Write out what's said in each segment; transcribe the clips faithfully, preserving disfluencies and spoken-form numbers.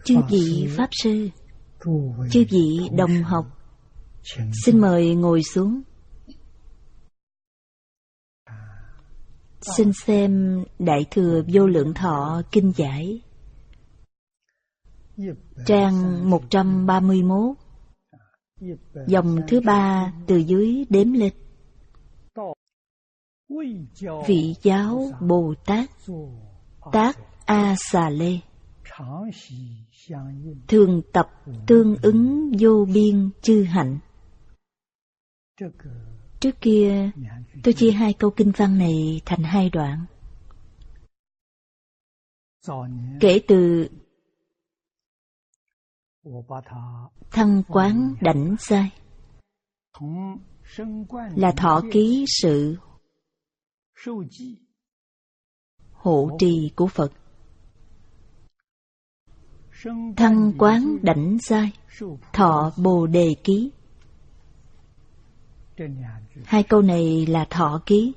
Chư vị Pháp Sư, chư vị đồng học, xin mời ngồi xuống. Xin xem Đại Thừa Vô Lượng Thọ Kinh Giải, trang một trăm ba mươi mốt, dòng thứ ba từ dưới đếm lên. Vị giáo Bồ Tát Tác A Xà Lê, thường tập tương ứng vô biên chư hạnh. Trước kia tôi chia hai câu kinh văn này thành hai đoạn. Kể từ Thăng Quán Đảnh Giai là thọ ký sự hộ trì của Phật. Thăng Quán Đảnh Giai thọ Bồ Đề ký. Hai câu này là thọ ký.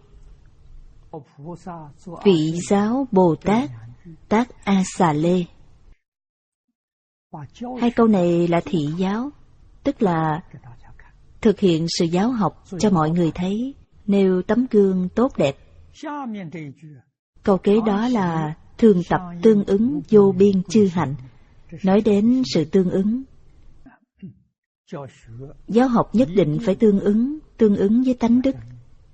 Vị giáo Bồ Tát Tác A Xà Lê. Hai câu này là thị giáo, tức là thực hiện sự giáo học cho mọi người thấy, nêu tấm gương tốt đẹp. Câu kế đó là thường tập tương ứng vô biên chư hạnh, nói đến sự tương ứng. Giáo học nhất định phải tương ứng, tương ứng với tánh đức.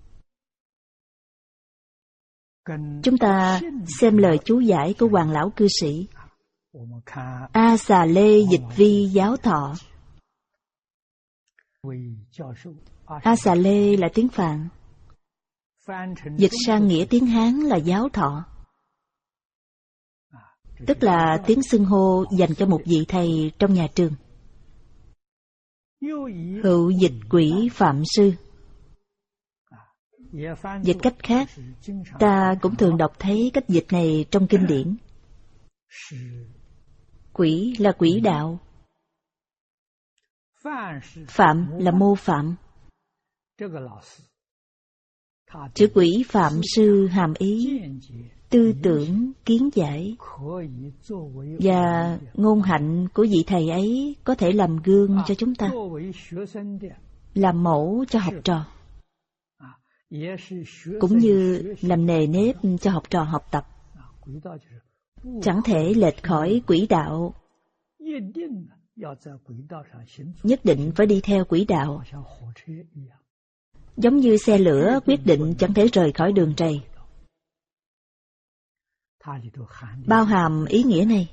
Chúng ta xem lời chú giải của Hoàng Lão Cư Sĩ. A Xà Lê dịch vi giáo thọ. A Xà Lê là tiếng Phạn, dịch sang nghĩa tiếng Hán là giáo thọ, tức là tiếng xưng hô dành cho một vị thầy trong nhà trường. Hữu dịch quỷ phạm sư. Dịch cách khác, ta cũng thường đọc thấy cách dịch này trong kinh điển. Quỷ là quỷ đạo, phạm là mô phạm. Chữ quỷ phạm sư hàm ý tư tưởng, kiến giải, và ngôn hạnh của vị thầy ấy có thể làm gương cho chúng ta, làm mẫu cho học trò, cũng như làm nề nếp cho học trò học tập. Chẳng thể lệch khỏi quỹ đạo, nhất định phải đi theo quỹ đạo. Giống như xe lửa quyết định chẳng thể rời khỏi đường ray. Bao hàm ý nghĩa này.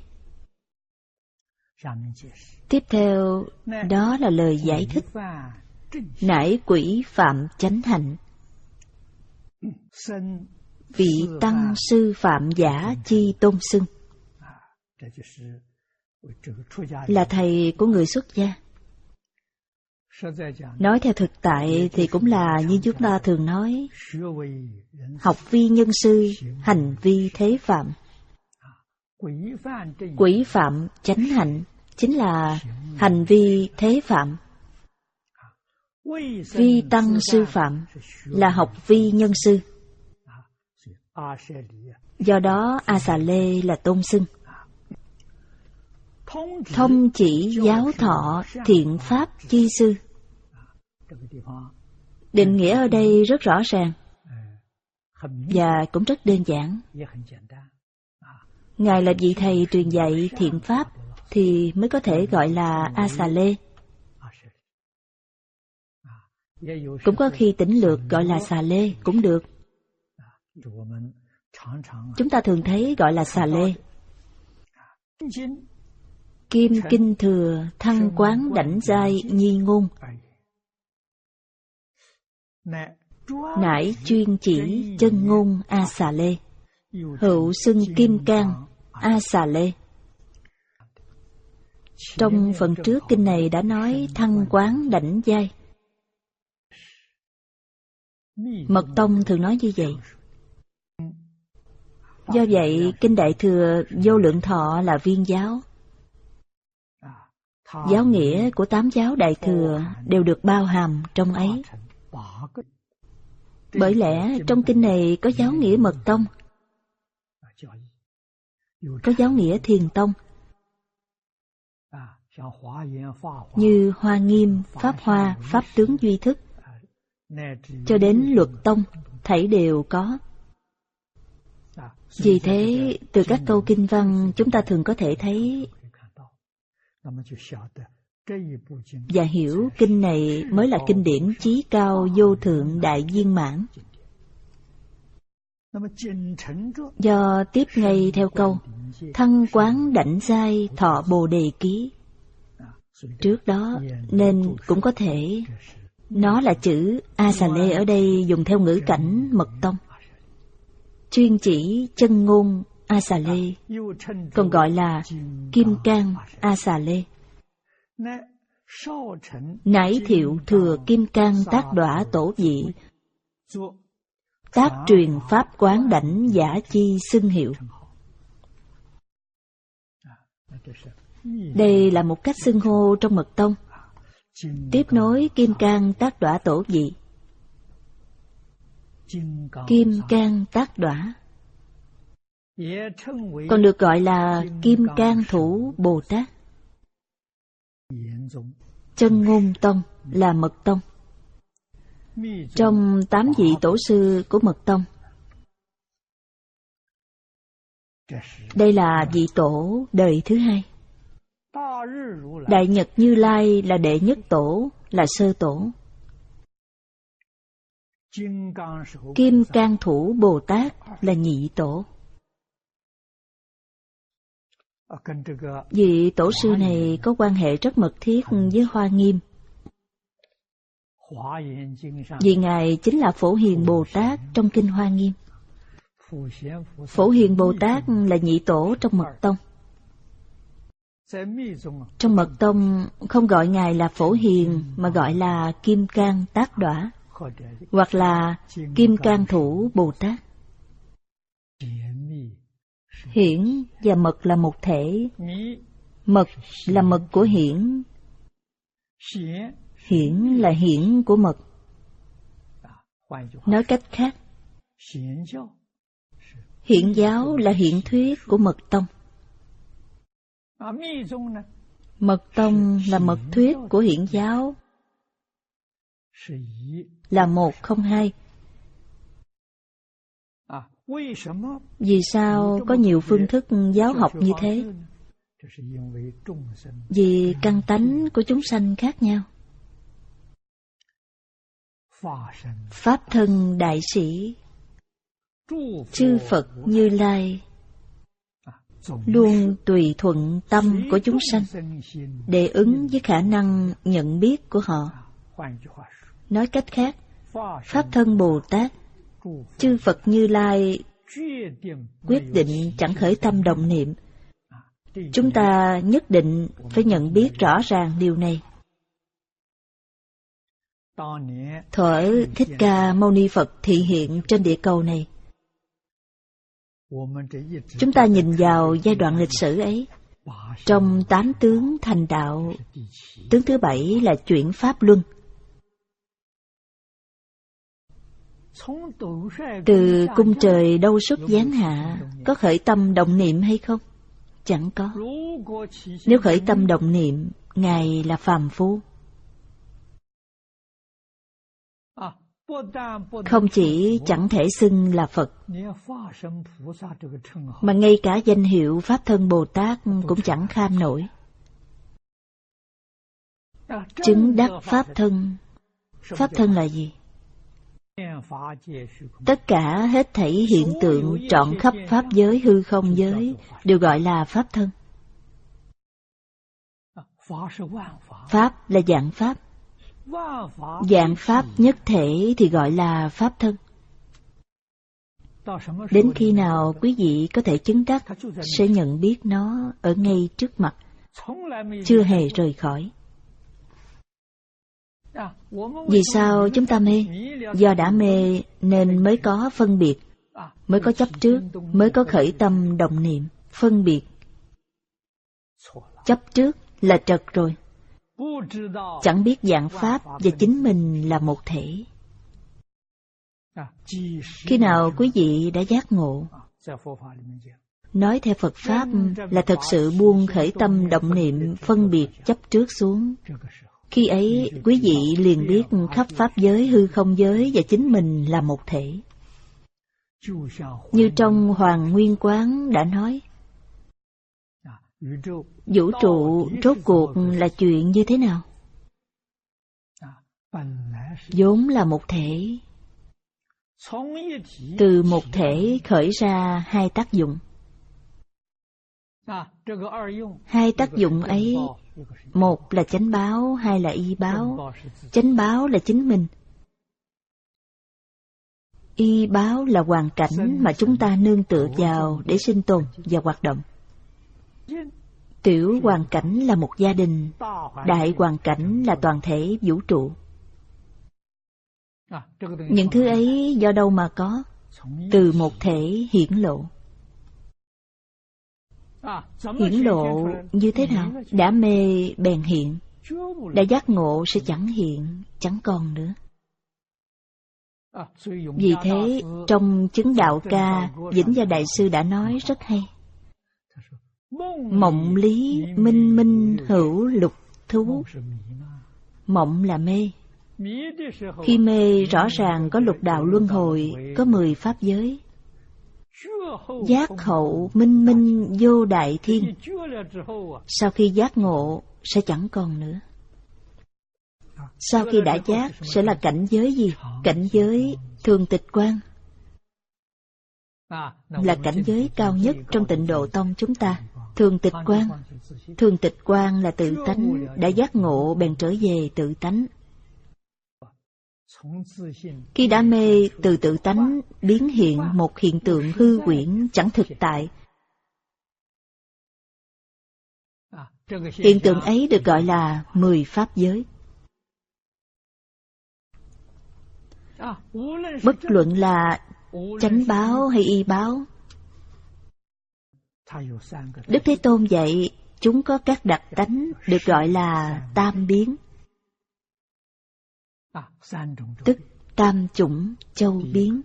Tiếp theo đó là lời giải thích. Nải quỷ phạm chánh hạnh, vị tăng sư phạm giả chi tôn xưng, là thầy của người xuất gia. Nói theo thực tại thì cũng là như chúng ta thường nói, học vi nhân sư, hành vi thế phạm. Quỷ phạm chánh hạnh chính là hành vi thế phạm. Vi tăng sư phạm là học vi nhân sư. Do đó A Xà Lê là tôn xưng. Thông chỉ giáo thọ thiện pháp chi sư. Định nghĩa ở đây rất rõ ràng và cũng rất đơn giản. Ngài là vị thầy truyền dạy thiện pháp thì mới có thể gọi là A Xà Lê. Cũng có khi tỉnh lược gọi là Xà Lê cũng được. Chúng ta thường thấy gọi là Xà Lê. Kim Kinh Thừa Thăng Quán Đảnh Giai Nhi Ngôn, nải chuyên chỉ chân ngôn A Xà Lê, hữu xưng Kim Cang A Xà Lê. Trong phần trước kinh này đã nói Thăng Quán Đảnh Giai. Mật Tông thường nói như vậy. Do vậy, Kinh Đại Thừa Vô Lượng Thọ là viên giáo. Giáo nghĩa của tám giáo Đại Thừa đều được bao hàm trong ấy. Bởi lẽ trong kinh này có giáo nghĩa Mật Tông, có giáo nghĩa Thiền Tông, như Hoa Nghiêm, Pháp Hoa, Pháp Tướng Duy Thức, cho đến Luật Tông, thảy đều có. Vì thế, từ các câu kinh văn, chúng ta thường có thể thấy và hiểu kinh này mới là kinh điển chí cao vô thượng đại viên mãn. Do tiếp ngay theo câu thăng quán đảnh giai thọ bồ đề ký, trước đó nên cũng có thể nó là chữ A Xà Lê ở đây dùng theo ngữ cảnh mật tông, chuyên chỉ chân ngôn A Xà Lê, còn gọi là Kim Cang A Xà Lê. Nải thiệu thừa Kim Cang tác đọa tổ vị, tác truyền pháp quán đảnh giả chi xưng hiệu. Đây là một cách xưng hô trong mật tông, tiếp nối Kim Cang tác đọa tổ vị. Kim Cang tác đọa còn được gọi là Kim Cang thủ Bồ Tát. Chân ngôn tông là mật tông. Trong tám vị tổ sư của mật tông, đây là vị tổ đời thứ hai. Đại Nhật Như Lai là đệ nhất tổ, là sơ tổ. Kim Cang thủ Bồ Tát là nhị tổ. Vị tổ sư này có quan hệ rất mật thiết với Hoa Nghiêm, vì Ngài chính là Phổ Hiền Bồ Tát trong Kinh Hoa Nghiêm. Phổ Hiền Bồ Tát là nhị tổ trong mật tông. Trong mật tông không gọi Ngài là Phổ Hiền mà gọi là Kim Cang tác đọa, hoặc là Kim Cang thủ Bồ Tát. Hiển và mật là một thể. Mật là mật của hiển, hiển là hiển của mật. Nói cách khác, hiển giáo là hiển thuyết của mật tông. Mật tông là mật thuyết của hiển giáo, là một không hai. Vì sao có nhiều phương thức giáo học như thế? Vì căn tánh của chúng sanh khác nhau. Pháp thân đại sĩ, chư Phật Như Lai luôn tùy thuận tâm của chúng sanh để ứng với khả năng nhận biết của họ. Nói cách khác, Pháp thân Bồ Tát, chư Phật Như Lai quyết định chẳng khởi tâm động niệm. Chúng ta nhất định phải nhận biết rõ ràng điều này. Thuở Thích Ca Mâu Ni Phật thị hiện trên địa cầu này, chúng ta nhìn vào giai đoạn lịch sử ấy. Trong tám tướng thành đạo, tướng thứ bảy là chuyển Pháp Luân. Từ cung trời đâu xuất giáng hạ, có khởi tâm động niệm hay không? Chẳng có. Nếu khởi tâm động niệm, Ngài là phàm phu. Không chỉ chẳng thể xưng là Phật, mà ngay cả danh hiệu Pháp thân Bồ Tát cũng chẳng kham nổi. Chứng đắc Pháp thân. Pháp thân là gì? Tất cả hết thảy hiện tượng trọn khắp Pháp giới hư không giới đều gọi là Pháp thân. Pháp là dạng Pháp. Dạng Pháp nhất thể thì gọi là Pháp thân. Đến khi nào quý vị có thể chứng đắc, sẽ nhận biết nó ở ngay trước mặt, chưa hề rời khỏi. Vì sao chúng ta mê? Do đã mê nên mới có phân biệt, mới có chấp trước, mới có khởi tâm động niệm, phân biệt. Chấp trước là trật rồi. Chẳng biết dạng Pháp và chính mình là một thể. Khi nào quý vị đã giác ngộ, Nói theo Phật Pháp là thật sự buông khởi tâm động niệm phân biệt chấp trước xuống. Khi ấy, quý vị liền biết khắp Pháp giới, hư không giới và chính mình là một thể. Như trong Hoàng Nguyên Quán đã nói, vũ trụ rốt cuộc là chuyện như thế nào? Vốn là một thể. Từ một thể khởi ra hai tác dụng. Hai tác dụng ấy, một là chánh báo, hai là y báo. Chánh báo là chính mình. Y báo là hoàn cảnh mà chúng ta nương tựa vào để sinh tồn và hoạt động. Tiểu hoàn cảnh là một gia đình, đại hoàn cảnh là toàn thể vũ trụ. Những thứ ấy do đâu mà có? Từ một thể hiển lộ. Hiển lộ như thế nào? Đã mê bèn hiện, đã giác ngộ sẽ chẳng hiện, chẳng còn nữa. Vì thế, trong chứng đạo ca, Vĩnh Gia Đại Sư đã nói rất hay. Mộng lý minh minh hữu lục thú. Mộng là mê. Khi mê rõ ràng có lục đạo luân hồi, có mười pháp giới. Giác hậu minh minh vô đại thiên. Sau khi giác ngộ sẽ chẳng còn nữa. Sau khi đã giác sẽ là cảnh giới gì? Cảnh giới thường tịch quan, là cảnh giới cao nhất trong Tịnh Độ Tông chúng ta. Thường tịch quan, thường tịch quan là tự tánh, đã giác ngộ bèn trở về tự tánh. Khi đã mê, từ tự tánh biến hiện một hiện tượng hư huyễn chẳng thực tại. Hiện tượng ấy được gọi là mười pháp giới. Bất luận là chánh báo hay y báo, Đức Thế Tôn dạy chúng có các đặc tánh được gọi là tam biến, tức tam chủng châu biến.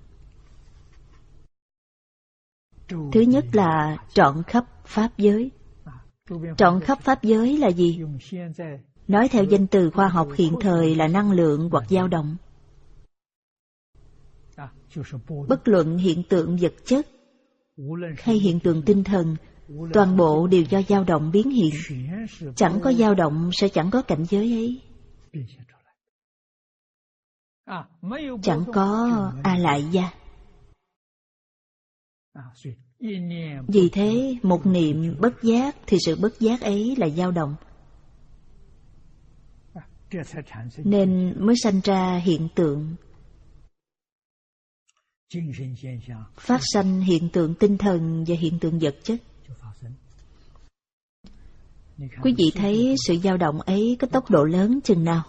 Thứ nhất là trọn khắp pháp giới. Trọn khắp pháp giới là gì? Nói theo danh từ khoa học hiện thời là năng lượng hoặc dao động. Bất luận hiện tượng vật chất hay hiện tượng tinh thần, toàn bộ đều do dao động biến hiện. Chẳng có dao động sẽ chẳng có cảnh giới ấy. Chẳng có A Lại Gia. Vì thế, một niệm bất giác thì sự bất giác ấy là dao động, nên mới sanh ra hiện tượng. Phát sanh hiện tượng tinh thần và hiện tượng vật chất. Quý vị thấy sự dao động ấy có tốc độ lớn chừng nào?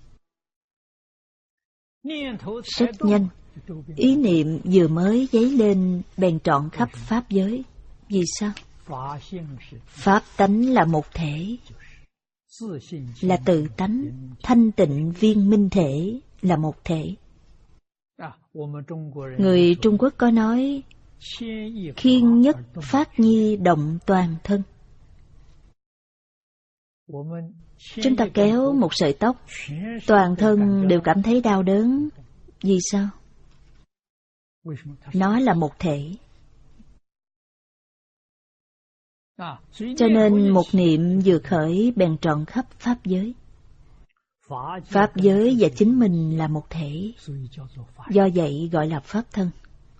Rất nhanh. Ý niệm vừa mới dấy lên bèn trọn khắp pháp giới. Vì sao? Pháp tánh là một thể, là tự tánh, thanh tịnh viên minh thể là một thể. Người Trung Quốc có nói, khiên nhất phát nhi động toàn thân. Chúng ta kéo một sợi tóc, toàn thân đều cảm thấy đau đớn. Vì sao? Nó là một thể. Cho nên một niệm vừa khởi bèn trọn khắp pháp giới. Pháp giới và chính mình là một thể, do vậy gọi là pháp thân.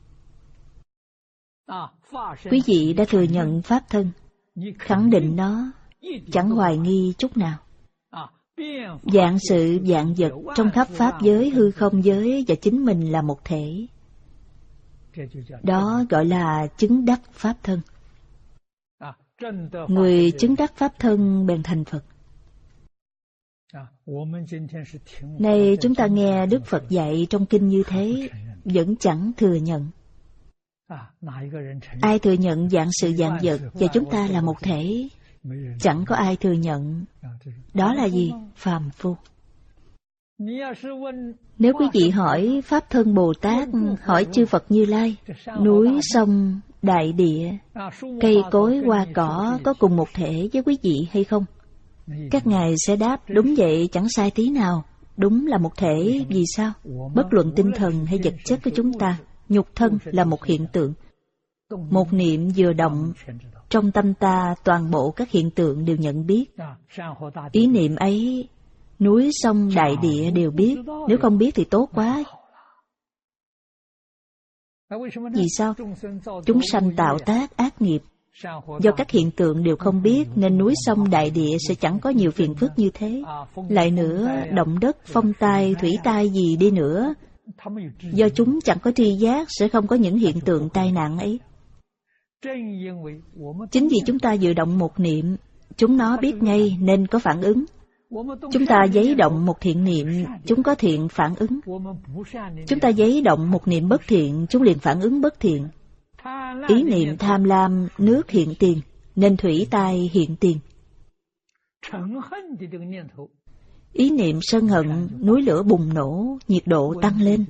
Quý vị đã thừa nhận pháp thân, khẳng định nó, chẳng hoài nghi chút nào. Vạn sự vạn vật trong khắp pháp giới, hư không giới và chính mình là một thể. Đó gọi là chứng đắc pháp thân. Người chứng đắc pháp thân bèn thành Phật. Nay chúng ta nghe Đức Phật dạy trong kinh như thế, vẫn chẳng thừa nhận. Ai thừa nhận vạn sự vạn vật và chúng ta là một thể? Chẳng có ai thừa nhận. Đó là gì? Phàm phu. Nếu quý vị hỏi Pháp Thân Bồ Tát, hỏi chư Phật Như Lai, núi sông đại địa, cây cối, hoa cỏ có cùng một thể với quý vị hay không? Các ngài sẽ đáp, đúng vậy, chẳng sai tí nào. Đúng là một thể. Vì sao? Bất luận tinh thần hay vật chất của chúng ta, nhục thân là một hiện tượng. Một niệm vừa động, trong tâm ta toàn bộ các hiện tượng đều nhận biết. Ý niệm ấy, núi sông đại địa đều biết. Nếu không biết thì tốt quá. Vì sao? Chúng sanh tạo tác ác nghiệp. Do các hiện tượng đều không biết nên núi sông đại địa sẽ chẳng có nhiều phiền phức như thế. Lại nữa, động đất, phong tai, thủy tai gì đi nữa, do chúng chẳng có tri giác sẽ không có những hiện tượng tai nạn ấy. Chính vì chúng ta vừa động một niệm, chúng nó biết ngay nên có phản ứng. Chúng ta giấy động một thiện niệm, chúng có thiện phản ứng. Chúng ta giấy động một niệm bất thiện, chúng liền phản ứng bất thiện. Ý niệm tham lam, nước hiện tiền, nên thủy tai hiện tiền. Ý niệm sân hận, núi lửa bùng nổ, nhiệt độ tăng lên.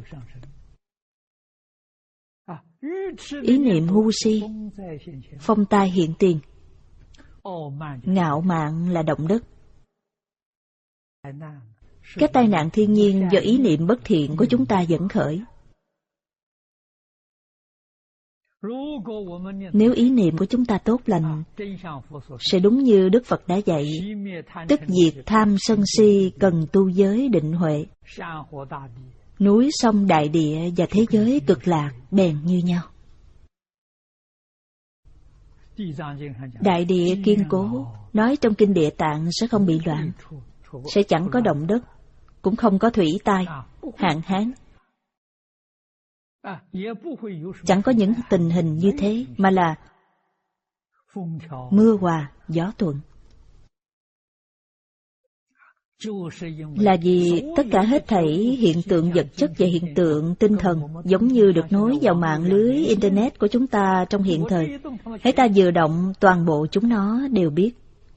Ý niệm ngu si, phong tai hiện tiền. Ngạo mạn là động đất. Các tai nạn thiên nhiên do ý niệm bất thiện của chúng ta dẫn khởi. Nếu ý niệm của chúng ta tốt lành, sẽ đúng như Đức Phật đã dạy, tức diệt tham sân si cần tu giới định huệ. Núi sông đại địa và thế giới cực lạc bèn như nhau. Đại địa kiên cố, nói trong kinh Địa Tạng sẽ không bị loạn, sẽ chẳng có động đất, cũng không có thủy tai, hạn hán. Chẳng có những tình hình như thế, mà là mưa hòa, gió thuận. Là vì tất cả hết thảy hiện tượng vật chất và hiện tượng tinh thần giống như được nối vào mạng lưới Internet của chúng ta trong hiện thời. Hễ ta vừa động, toàn bộ chúng nó đều biết.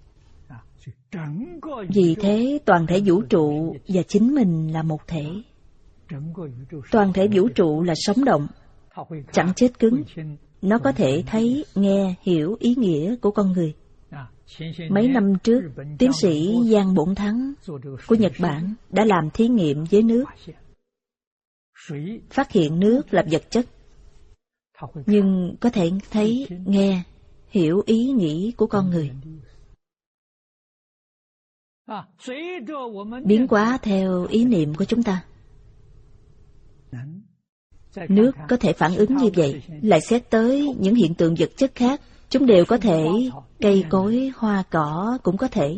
Vì thế, toàn thể vũ trụ và chính mình là một thể. Toàn thể vũ trụ là sống động, chẳng chết cứng. Nó có thể thấy, nghe, hiểu ý nghĩa của con người. Mấy năm trước, tiến sĩ Giang Bổn Thắng của Nhật Bản đã làm thí nghiệm với nước, phát hiện nước là vật chất, nhưng có thể thấy, nghe, hiểu ý nghĩ của con người. Biến hóa theo ý niệm của chúng ta. Nước có thể phản ứng như vậy. Lại xét tới những hiện tượng vật chất khác, chúng đều có thể, cây cối, hoa cỏ cũng có thể.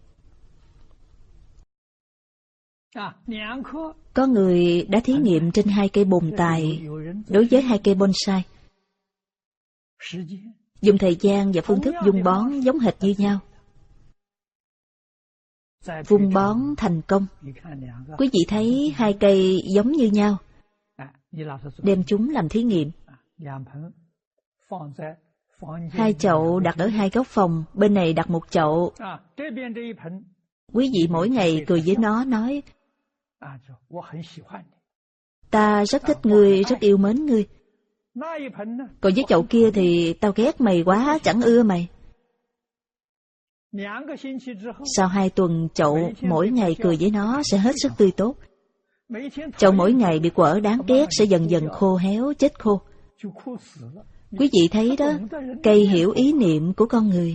Có người đã thí nghiệm trên hai cây bồn tài đối với hai cây bonsai. Dùng thời gian và phương thức vun bón giống hệt như nhau. Vun bón thành công. Quý vị thấy hai cây giống như nhau, đem chúng làm thí nghiệm. Hai chậu đặt ở hai góc phòng, bên này đặt một chậu. Quý vị mỗi ngày cười với nó nói, ta rất thích ngươi, rất yêu mến ngươi. Còn với chậu kia thì tao ghét mày quá, chẳng ưa mày. Sau hai tuần, chậu mỗi ngày cười với nó sẽ hết sức tươi tốt. Chậu mỗi ngày bị quở đáng ghét sẽ dần dần khô héo, chết khô. Quý vị thấy đó, cây hiểu ý niệm của con người.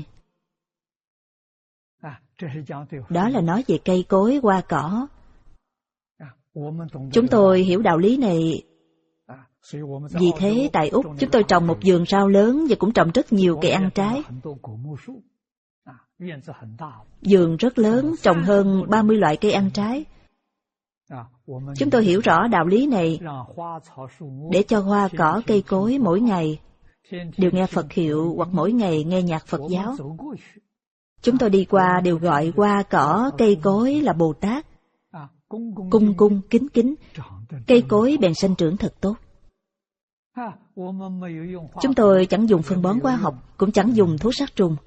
Đó là nói về cây cối, hoa cỏ. Chúng tôi hiểu đạo lý này. Vì thế tại Úc chúng tôi trồng một vườn rau lớn và cũng trồng rất nhiều cây ăn trái. Vườn rất lớn, trồng hơn ba mươi loại cây ăn trái. Chúng tôi hiểu rõ đạo lý này để cho hoa cỏ cây cối mỗi ngày đều nghe Phật hiệu hoặc mỗi ngày nghe nhạc Phật giáo. Chúng tôi đi qua đều gọi hoa cỏ cây cối là Bồ Tát. Cung cung kính kính, cây cối bèn sanh trưởng thật tốt. Chúng tôi chẳng dùng phân bón hóa học, cũng chẳng dùng thuốc sát trùng.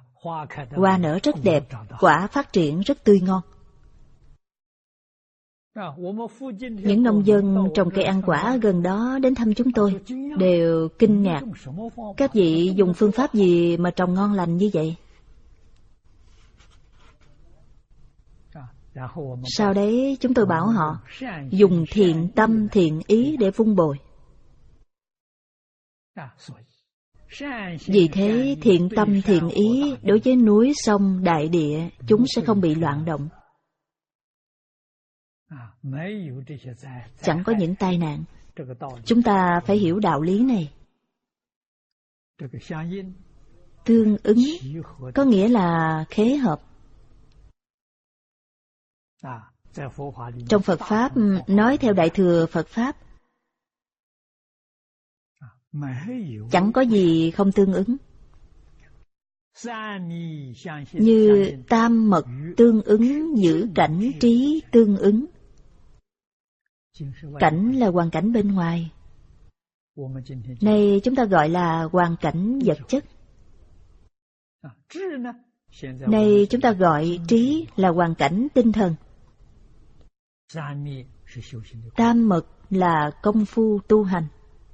Hoa nở rất đẹp, quả phát triển rất tươi ngon. Những nông dân trồng cây ăn quả ở gần đó đến thăm chúng tôi, đều kinh ngạc. Các vị dùng phương pháp gì mà trồng ngon lành như vậy? Sau đấy chúng tôi bảo họ dùng thiện tâm thiện ý để vun bồi. Vì thế thiện tâm thiện ý đối với núi sông đại địa, chúng sẽ không bị loạn động. Chẳng có những tai nạn. Chúng ta phải hiểu đạo lý này. Tương ứng có nghĩa là khế hợp. Trong Phật Pháp, nói theo Đại Thừa Phật Pháp, chẳng có gì không tương ứng. Như tam mật tương ứng, giữ cảnh trí tương ứng. Cảnh là hoàn cảnh bên ngoài. Nay chúng ta gọi là hoàn cảnh vật chất. Nay chúng ta gọi trí là hoàn cảnh tinh thần. Tam mật là công phu tu hành.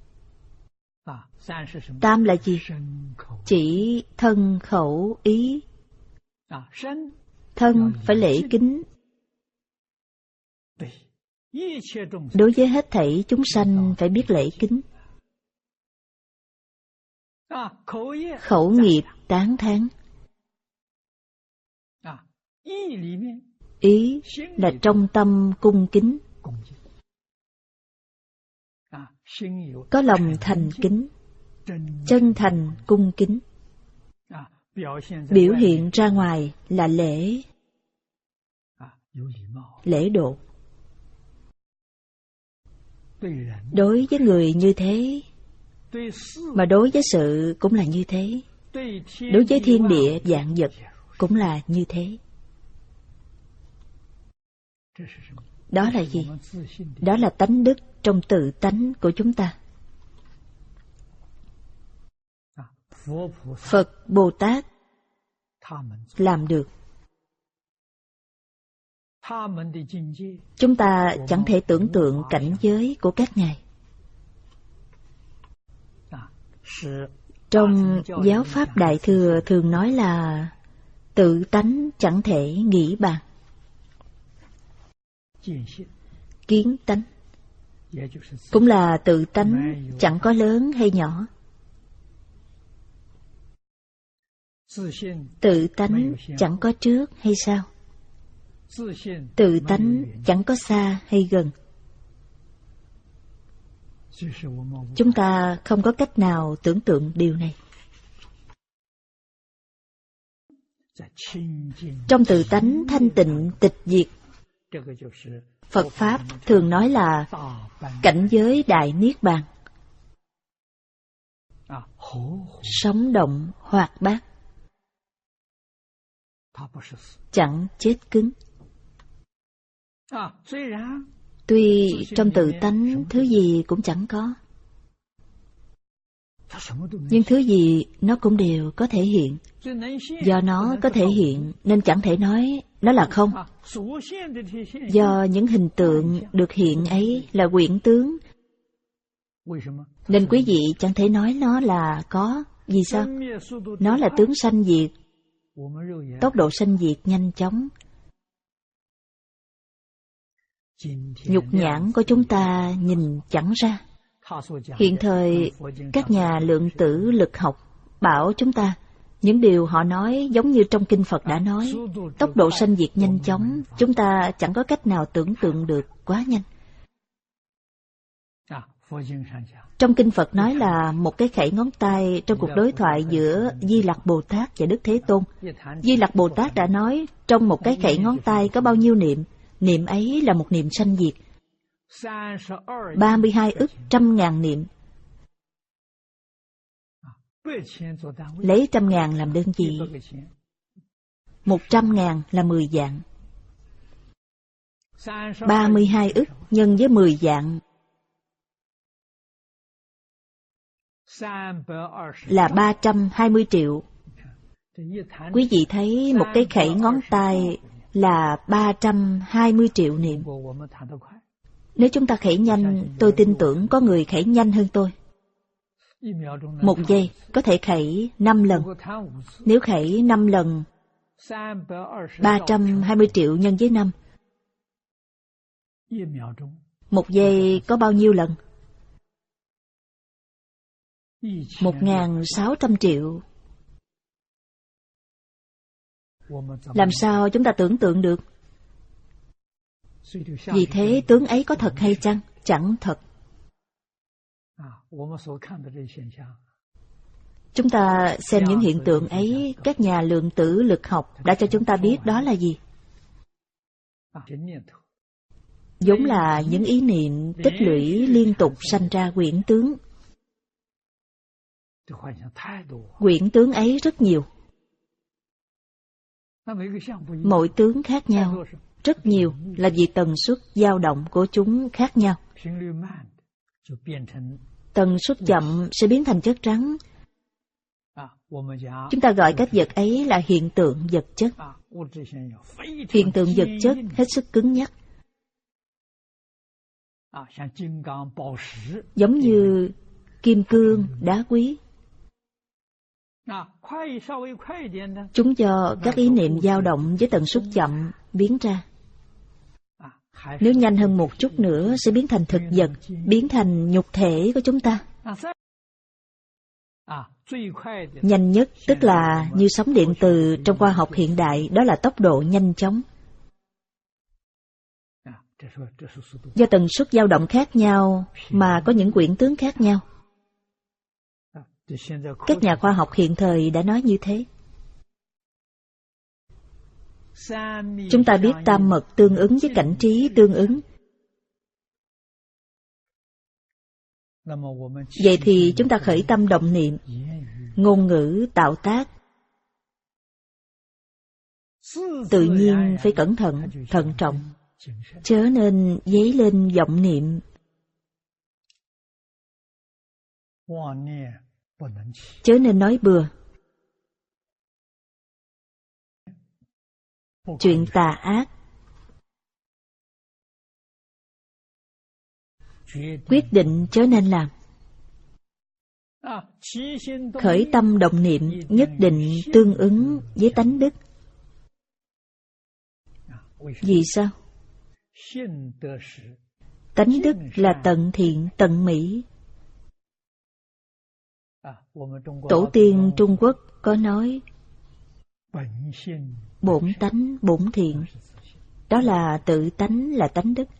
Tam là gì? Chỉ thân khẩu ý. Thân phải lễ kính. Đối với hết thảy chúng sanh phải biết lễ kính. Khẩu nghiệp tán thán. Ý là trong tâm cung kính. Có lòng thành kính, chân thành cung kính. Biểu hiện ra ngoài là lễ, lễ độ. Đối với người như thế, mà đối với sự cũng là như thế. Đối với thiên địa vạn vật cũng là như thế. Đó là gì? Đó là tánh đức trong tự tánh của chúng ta. Phật Bồ Tát làm được. Chúng ta chẳng thể tưởng tượng cảnh giới của các ngài. Trong giáo pháp Đại Thừa thường nói là tự tánh chẳng thể nghĩ bàn. Kiến tánh cũng là tự tánh, chẳng có lớn hay nhỏ. Tự tánh chẳng có trước hay sau. Tự tánh chẳng có xa hay gần. Chúng ta không có cách nào tưởng tượng điều này. Trong tự tánh thanh tịnh tịch diệt, Phật Pháp thường nói là cảnh giới đại niết bàn. Sống động hoạt bát, chẳng chết cứng. Tuy trong tự tánh thứ gì cũng chẳng có, nhưng thứ gì nó cũng đều có thể hiện. Do nó có thể hiện nên chẳng thể nói nó là không. Do những hình tượng được hiện ấy là quyển tướng, nên quý vị chẳng thể nói nó là có. Vì sao? Nó là tướng sanh diệt, tốc độ sanh diệt nhanh chóng. Nhục nhãn của chúng ta nhìn chẳng ra. Hiện thời các nhà lượng tử lực học bảo chúng ta những điều họ nói giống như trong kinh Phật đã nói. Tốc độ sanh diệt nhanh chóng, chúng ta chẳng có cách nào tưởng tượng được, quá nhanh. Trong kinh Phật nói là một cái khẩy ngón tay trong cuộc đối thoại giữa Di Lặc Bồ Tát và Đức Thế Tôn. Di Lặc Bồ Tát đã nói trong một cái khẩy ngón tay có bao nhiêu niệm. Niệm ấy là một niệm sanh diệt. ba mươi hai ức trăm ngàn niệm. Lấy trăm ngàn làm đơn vị. Một trăm ngàn là mười vạn. Ba mươi hai ức nhân với mười vạn là ba trăm hai mươi triệu. Quý vị thấy một cái khẩy ngón tay là ba trăm hai mươi triệu niệm. Nếu chúng ta khẩy nhanh, tôi tin tưởng có người khẩy nhanh hơn tôi. Một giây có thể khẩy năm lần. Nếu khẩy năm lần, ba trăm hai mươi triệu nhân với năm. Một giây có bao nhiêu lần? Một ngàn sáu trăm triệu. Làm sao chúng ta tưởng tượng được? Vì thế tướng ấy có thật hay chăng? Chẳng thật. Chúng ta xem những hiện tượng ấy, các nhà lượng tử lực học đã cho chúng ta biết đó là gì. Vốn là những ý niệm tích lũy liên tục sanh ra quyển tướng. Quyển tướng ấy rất nhiều. Mỗi tướng khác nhau, rất nhiều là vì tần suất dao động của chúng khác nhau. Tần suất chậm sẽ biến thành chất trắng. Chúng ta gọi các vật ấy là hiện tượng vật chất. Hiện tượng vật chất hết sức cứng nhắc. Giống như kim cương, đá quý. Chúng do các ý niệm dao động với tần suất chậm biến ra. Nếu nhanh hơn một chút nữa sẽ biến thành thực vật, biến thành nhục thể của chúng ta. Nhanh nhất tức là như sóng điện từ trong khoa học hiện đại, đó là tốc độ nhanh chóng. Do tần suất dao động khác nhau mà có những quyển tướng khác nhau. Các nhà khoa học hiện thời đã nói như thế. Chúng ta biết tam mật tương ứng với cảnh trí tương ứng. Vậy thì chúng ta khởi tâm động niệm, ngôn ngữ tạo tác. Tự nhiên phải cẩn thận, thận trọng, chớ nên dấy lên vọng niệm. Chớ nên nói bừa. Chuyện tà ác. Quyết định chớ nên làm. Khởi tâm động niệm nhất định tương ứng với tánh đức. Vì sao? Tánh đức là tận thiện, tận mỹ. Tổ tiên Trung Quốc có nói bổn tánh, bổn thiện. Đó là tự tánh, là tánh đức.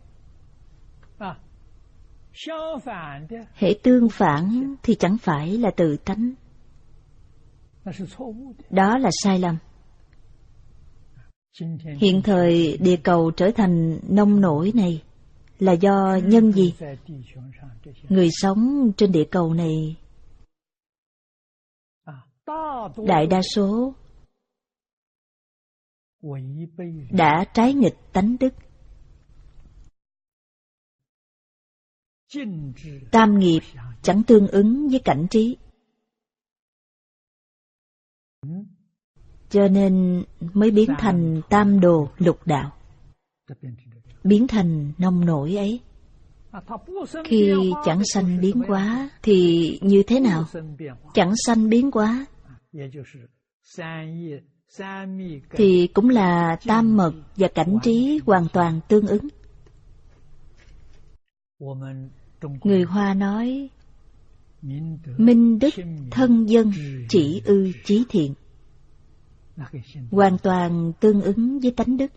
Hễ tương phản thì chẳng phải là tự tánh. Đó là sai lầm. Hiện thời địa cầu trở thành nông nổi này là do nhân gì? Người sống trên địa cầu này đại đa số đã trái nghịch tánh đức. Tam nghiệp chẳng tương ứng với cảnh trí. Cho nên mới biến thành tam đồ lục đạo, biến thành nông nổi ấy. Khi chẳng sanh biến hóa thì như thế nào? Chẳng sanh biến hóa thì cũng là tam mật và cảnh trí hoàn toàn tương ứng. Người Hoa nói minh đức thân dân chỉ ư chí thiện, hoàn toàn tương ứng với tánh đức.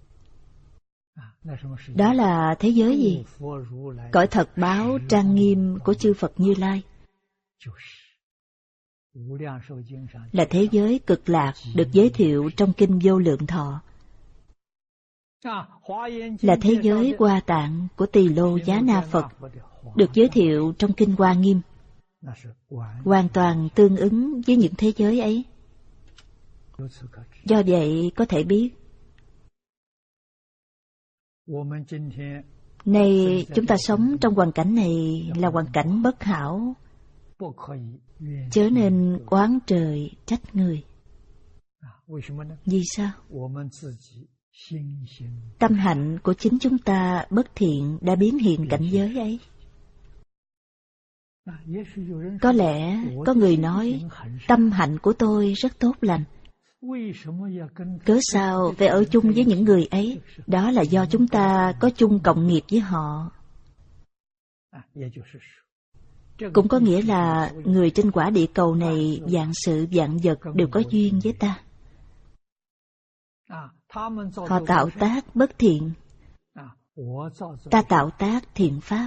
Đó là thế giới gì? Cõi thật báo trang nghiêm của chư Phật Như Lai. Là thế giới cực lạc được giới thiệu trong Kinh Vô Lượng Thọ. Là thế giới Hoa Tạng của Tỳ Lô Giá Na Phật được giới thiệu trong Kinh Hoa Nghiêm. Hoàn toàn tương ứng với những thế giới ấy. Do vậy có thể biết, nay chúng ta sống trong hoàn cảnh này là hoàn cảnh bất hảo, chớ nên oán trời trách người. Vì sao? Tâm hạnh của chính chúng ta bất thiện đã biến hiện cảnh giới ấy. Có lẽ có người nói tâm hạnh của tôi rất tốt lành. Cớ sao phải ở chung với những người ấy? Đó là do chúng ta có chung cộng nghiệp với họ. Cũng có nghĩa là người trên quả địa cầu này vạn sự vạn vật đều có duyên với ta. Họ tạo tác bất thiện, ta tạo tác thiện pháp.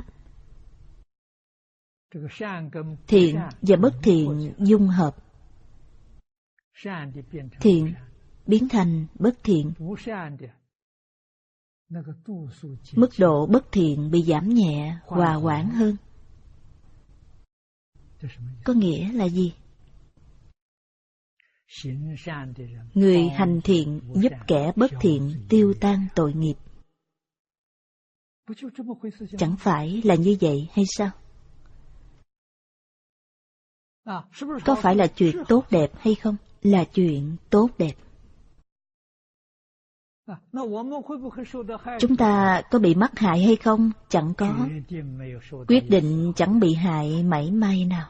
Thiện và bất thiện dung hợp. Thiện biến thành bất thiện. Mức độ bất thiện bị giảm nhẹ, hòa hoãn hơn. Có nghĩa là gì? Người hành thiện giúp kẻ bất thiện tiêu tan tội nghiệp. Chẳng phải là như vậy hay sao? Có phải là chuyện tốt đẹp hay không? Là chuyện tốt đẹp. Chúng ta có bị mắc hại hay không? Chẳng có. Quyết định chẳng bị hại mảy may nào.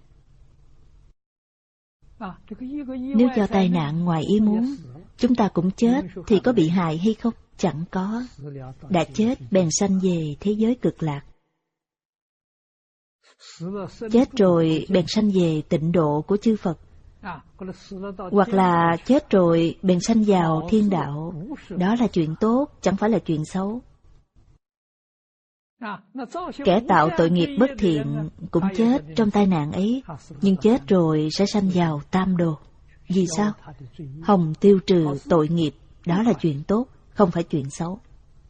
Nếu do tai nạn ngoài ý muốn, chúng ta cũng chết thì có bị hại hay không? Chẳng có. Đã chết bèn sanh về thế giới cực lạc. Chết rồi bèn sanh về tịnh độ của chư Phật. Hoặc là chết rồi bèn sanh vào thiên đạo. Đó là chuyện tốt, chẳng phải là chuyện xấu. Kẻ tạo tội nghiệp bất thiện cũng chết trong tai nạn ấy, nhưng chết rồi sẽ sanh vào tam đồ. Vì sao? Hồng tiêu trừ tội nghiệp, đó là chuyện tốt, không phải chuyện xấu.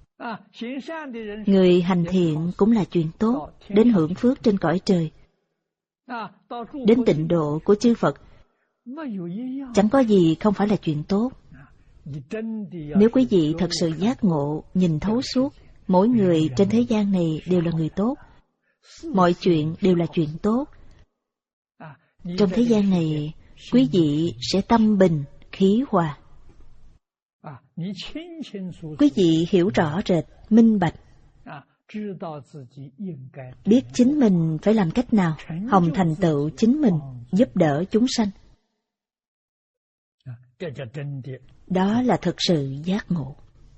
Người hành thiện cũng là chuyện tốt, đến hưởng phước trên cõi trời, đến tịnh độ của chư Phật. Chẳng có gì không phải là chuyện tốt. Nếu quý vị thật sự giác ngộ, nhìn thấu suốt, mỗi người trên thế gian này đều là người tốt, mọi chuyện đều là chuyện tốt. Trong thế gian này, quý vị sẽ tâm bình, khí hòa. Quý vị hiểu rõ rệt, minh bạch, biết chính mình phải làm cách nào, hòng thành tựu chính mình, giúp đỡ chúng sanh. Đó là thực sự giác ngộ.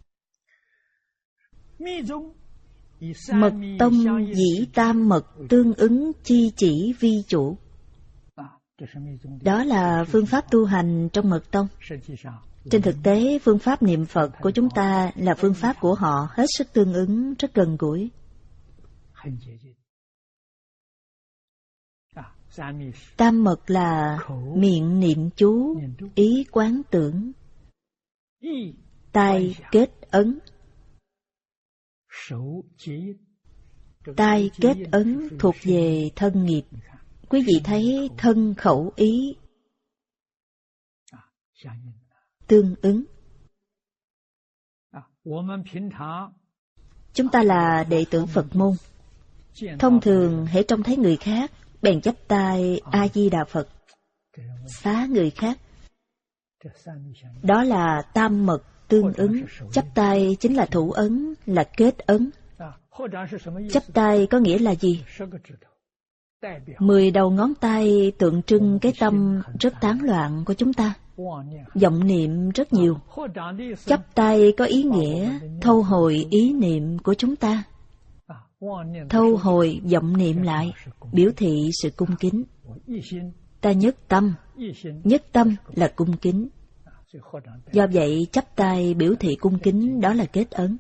Mật tông dĩ tam mật tương ứng chi chỉ vi chủ. Đó là phương pháp tu hành trong mật tông. Trên thực tế, phương pháp niệm Phật của chúng ta là phương pháp của họ, hết sức tương ứng, rất gần gũi. Tam mật là miệng niệm chú, ý quán tưởng, tai kết ấn. Tai kết ấn thuộc về thân nghiệp. Quý vị thấy thân khẩu ý tương ứng. Chúng ta là đệ tử Phật môn. Thông thường hễ trông thấy người khác, bèn chắp tay A Di Đà Phật, xá người khác. Đó là tam mật tương ứng. Chắp tay chính là thủ ấn, là kết ấn. Chắp tay có nghĩa là gì? Mười đầu ngón tay tượng trưng cái tâm rất tán loạn của chúng ta, vọng niệm rất nhiều. Chắp tay có ý nghĩa thâu hồi ý niệm của chúng ta, thâu hồi vọng niệm lại, biểu thị sự cung kính. Ta nhất tâm, nhất tâm là cung kính. Do vậy chắp tay biểu thị cung kính, đó là kết ấn.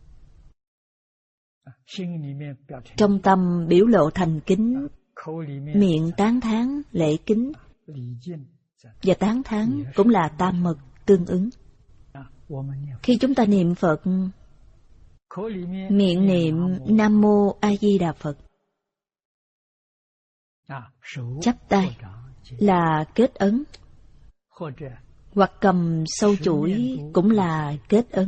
Trong tâm biểu lộ thành kính, miệng tán thán lễ kính, và tán thán cũng là tam mật tương ứng. Khi chúng ta niệm Phật, miệng niệm Nam Mô A Di Đà Phật, chắp tay là kết ấn, hoặc cầm sâu chuỗi cũng là kết ấn.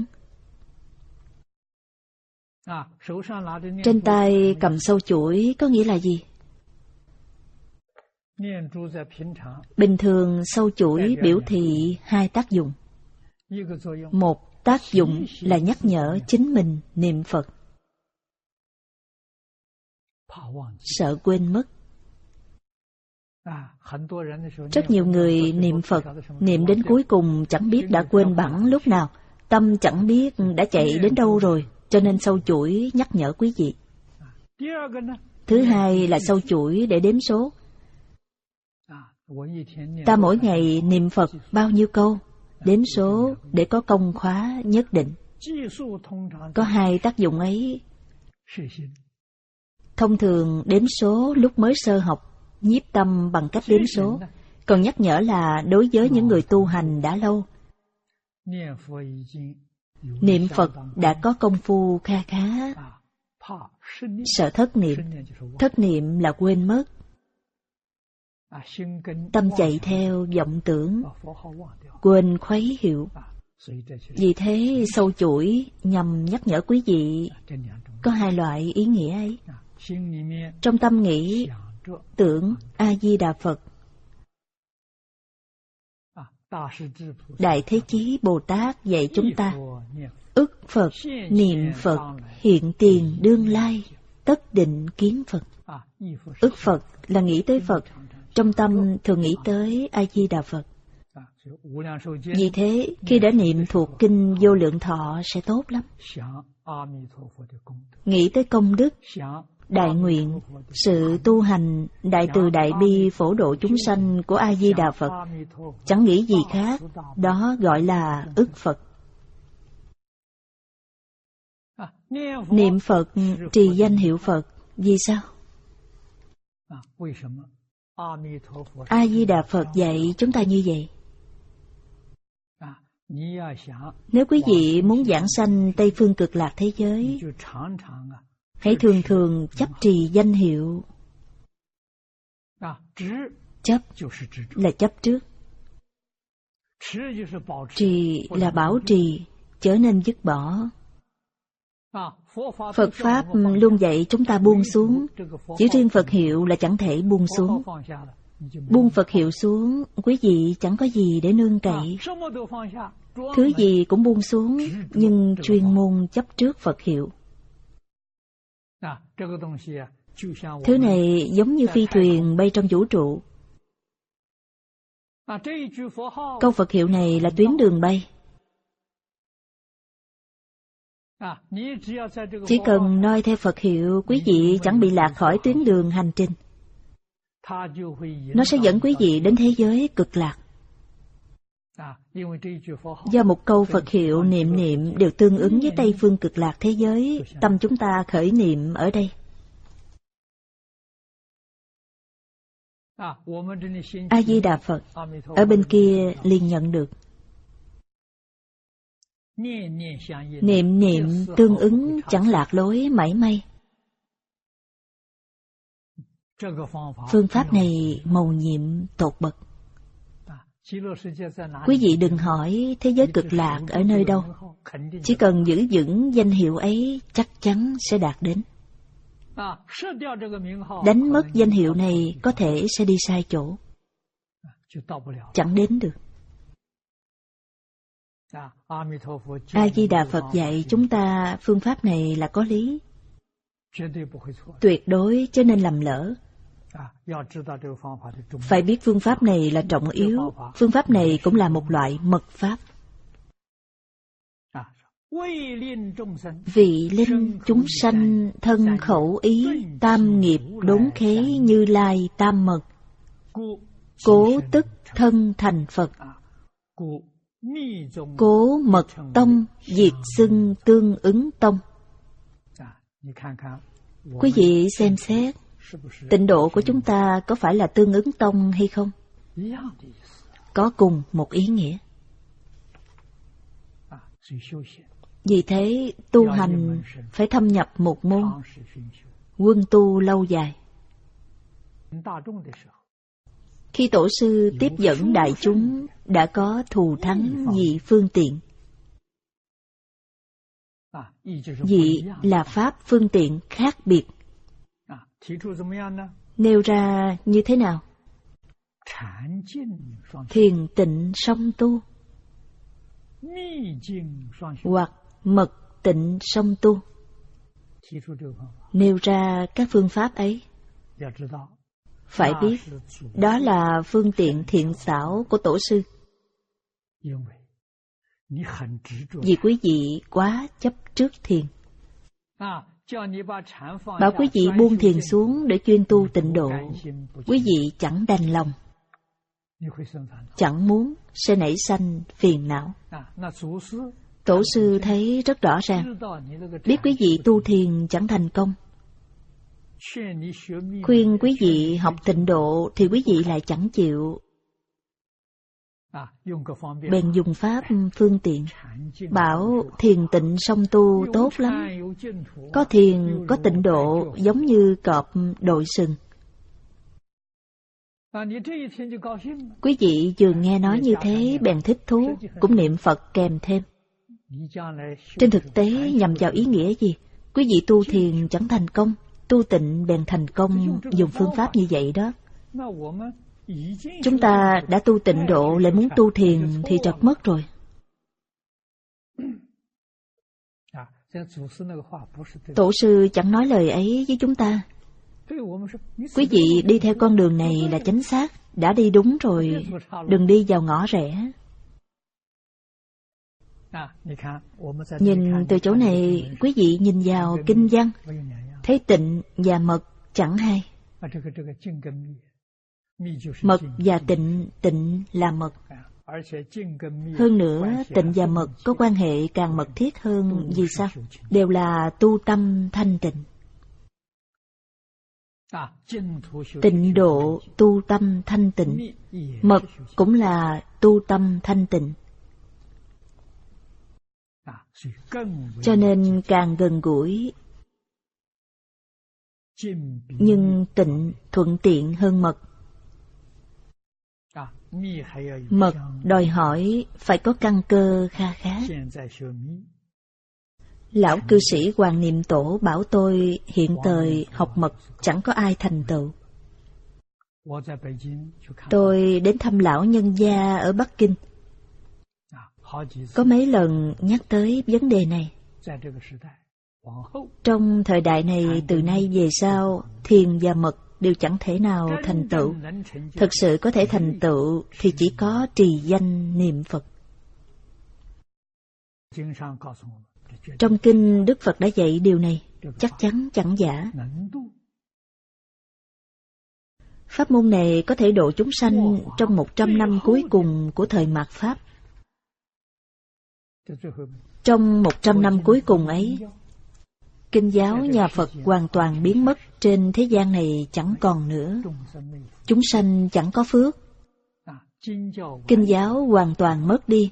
Trên tay cầm sâu chuỗi có nghĩa là gì? Bình thường sâu chuỗi biểu thị hai tác dụng. Một, tác dụng là nhắc nhở chính mình niệm Phật. Sợ quên mất. Rất nhiều người niệm Phật, niệm đến cuối cùng chẳng biết đã quên bẵng lúc nào, tâm chẳng biết đã chạy đến đâu rồi, cho nên sâu chuỗi nhắc nhở quý vị. Thứ hai là sâu chuỗi để đếm số. Ta mỗi ngày niệm Phật bao nhiêu câu, đếm số để có công khóa nhất định. Có hai tác dụng ấy. Thông thường đếm số lúc mới sơ học, nhiếp tâm bằng cách đếm số. Còn nhắc nhở là đối với những người tu hành đã lâu, niệm Phật đã có công phu kha khá. Sợ thất niệm. Thất niệm là quên mất. Tâm chạy theo vọng tưởng, quên khuấy hiệu. Vì thế sâu chuỗi nhằm nhắc nhở quý vị có hai loại ý nghĩa ấy. Trong tâm nghĩ tưởng A-di-đà Phật. Đại Thế Chí Bồ Tát dạy chúng ta ức Phật, niệm Phật, hiện tiền đương lai, tất định kiến Phật. Ức Phật là nghĩ tới Phật, trong tâm thường nghĩ tới A-di-đà Phật. Vì thế, khi đã niệm thuộc kinh Vô Lượng Thọ sẽ tốt lắm. Nghĩ tới công đức, đại nguyện, sự tu hành, đại từ đại bi phổ độ chúng sanh của A-di-đà Phật. Chẳng nghĩ gì khác, đó gọi là ức Phật. Niệm Phật, trì danh hiệu Phật, vì sao? A-di-đà Phật dạy chúng ta như vậy. Nếu quý vị muốn giảng sanh Tây Phương Cực Lạc thế giới, hãy thường thường chấp trì danh hiệu. Chấp là chấp trước. Trì là bảo trì, chớ nên dứt bỏ. Phật Pháp luôn dạy chúng ta buông xuống. Chỉ riêng Phật hiệu là chẳng thể buông xuống. Buông Phật hiệu xuống, quý vị chẳng có gì để nương cậy. Thứ gì cũng buông xuống, nhưng chuyên môn chấp trước Phật hiệu. Thứ này giống như phi thuyền bay trong vũ trụ. Câu Phật hiệu này là tuyến đường bay. Chỉ cần noi theo Phật hiệu, quý vị chẳng bị lạc khỏi tuyến đường hành trình. Nó sẽ dẫn quý vị đến thế giới cực lạc. Do một câu Phật hiệu niệm niệm đều tương ứng với Tây Phương Cực Lạc thế giới, tâm chúng ta khởi niệm ở đây. A-di-đà Phật, ở bên kia liền nhận được. Niệm niệm tương ứng chẳng lạc lối mảy may. Phương pháp này mầu nhiệm tột bậc. Quý vị đừng hỏi thế giới cực lạc ở nơi đâu. Chỉ cần giữ vững danh hiệu ấy chắc chắn sẽ đạt đến. Đánh mất danh hiệu này có thể sẽ đi sai chỗ, chẳng đến được. A-di-đà Phật dạy chúng ta phương pháp này là có lý, tuyệt đối chớ nên lầm lỡ. Phải biết phương pháp này là trọng yếu. Phương pháp này cũng là một loại mật pháp. Vì linh chúng sanh thân khẩu ý tam nghiệp đốn khế Như Lai tam mật, cố tức thân thành Phật. Cố mật tông diệt xưng tương ứng tông. Quý vị xem xét tịnh độ của chúng ta có phải là tương ứng tông hay không? Có cùng một ý nghĩa. Vì thế tu hành phải thâm nhập một môn, quân tu lâu dài. Khi tổ sư tiếp dẫn đại chúng đã có thù thắng dị phương tiện. Dị là pháp phương tiện khác biệt. Nêu ra như thế nào? Thiền tịnh song tu. hoặc mật tịnh song tu. Nêu ra các phương pháp ấy, phải biết đó là phương tiện thiện xảo của tổ sư. Vì quý vị quá chấp trước thiền. Bảo quý vị buông thiền xuống để chuyên tu tịnh độ, quý vị chẳng đành lòng, chẳng muốn, sẽ nảy sanh phiền não. Tổ sư thấy rất rõ ràng, biết quý vị tu thiền chẳng thành công, khuyên quý vị học tịnh độ thì quý vị lại chẳng chịu. Bèn dùng pháp phương tiện, bảo thiền tịnh song tu tốt lắm, có thiền có tịnh độ giống như cọp đội sừng. Quý vị vừa nghe nói như thế bèn thích thú, cũng niệm Phật kèm thêm. Trên thực tế nhằm vào ý nghĩa gì? Quý vị tu thiền chẳng thành công, tu tịnh bèn thành công, dùng phương pháp như vậy đó. Chúng ta đã tu tịnh độ lại muốn tu thiền thì trật mất rồi. Tổ sư chẳng nói lời ấy với chúng ta. Quý vị đi theo con đường này là chính xác, đã đi đúng rồi, đừng đi vào ngõ rẽ. Nhìn từ chỗ này, quý vị nhìn vào kinh văn, thấy tịnh và mật chẳng hai. Mật và tịnh, tịnh là mật. Hơn nữa, tịnh và mật có quan hệ càng mật thiết hơn. Vì sao? Đều là tu tâm thanh tịnh. Tịnh độ tu tâm thanh tịnh, mật cũng là tu tâm thanh tịnh. Cho nên càng gần gũi, nhưng tịnh thuận tiện hơn mật. Mật đòi hỏi phải có căn cơ kha khá. Lão cư sĩ Hoàng Niệm Tổ bảo tôi hiện thời học mật chẳng có ai thành tựu. Tôi đến thăm lão nhân gia ở Bắc Kinh, có mấy lần nhắc tới vấn đề này. Trong thời đại này, từ nay về sau, thiền và mật đều chẳng thể nào thành tựu. Thực sự có thể thành tựu thì chỉ có trì danh niệm Phật. Trong kinh Đức Phật đã dạy điều này, chắc chắn chẳng giả. Pháp môn này có thể độ chúng sanh trong một trăm năm cuối cùng của thời mạt Pháp. Trong một trăm năm cuối cùng ấy, kinh giáo nhà Phật hoàn toàn biến mất, trên thế gian này chẳng còn nữa. Chúng sanh chẳng có phước. Kinh giáo hoàn toàn mất đi.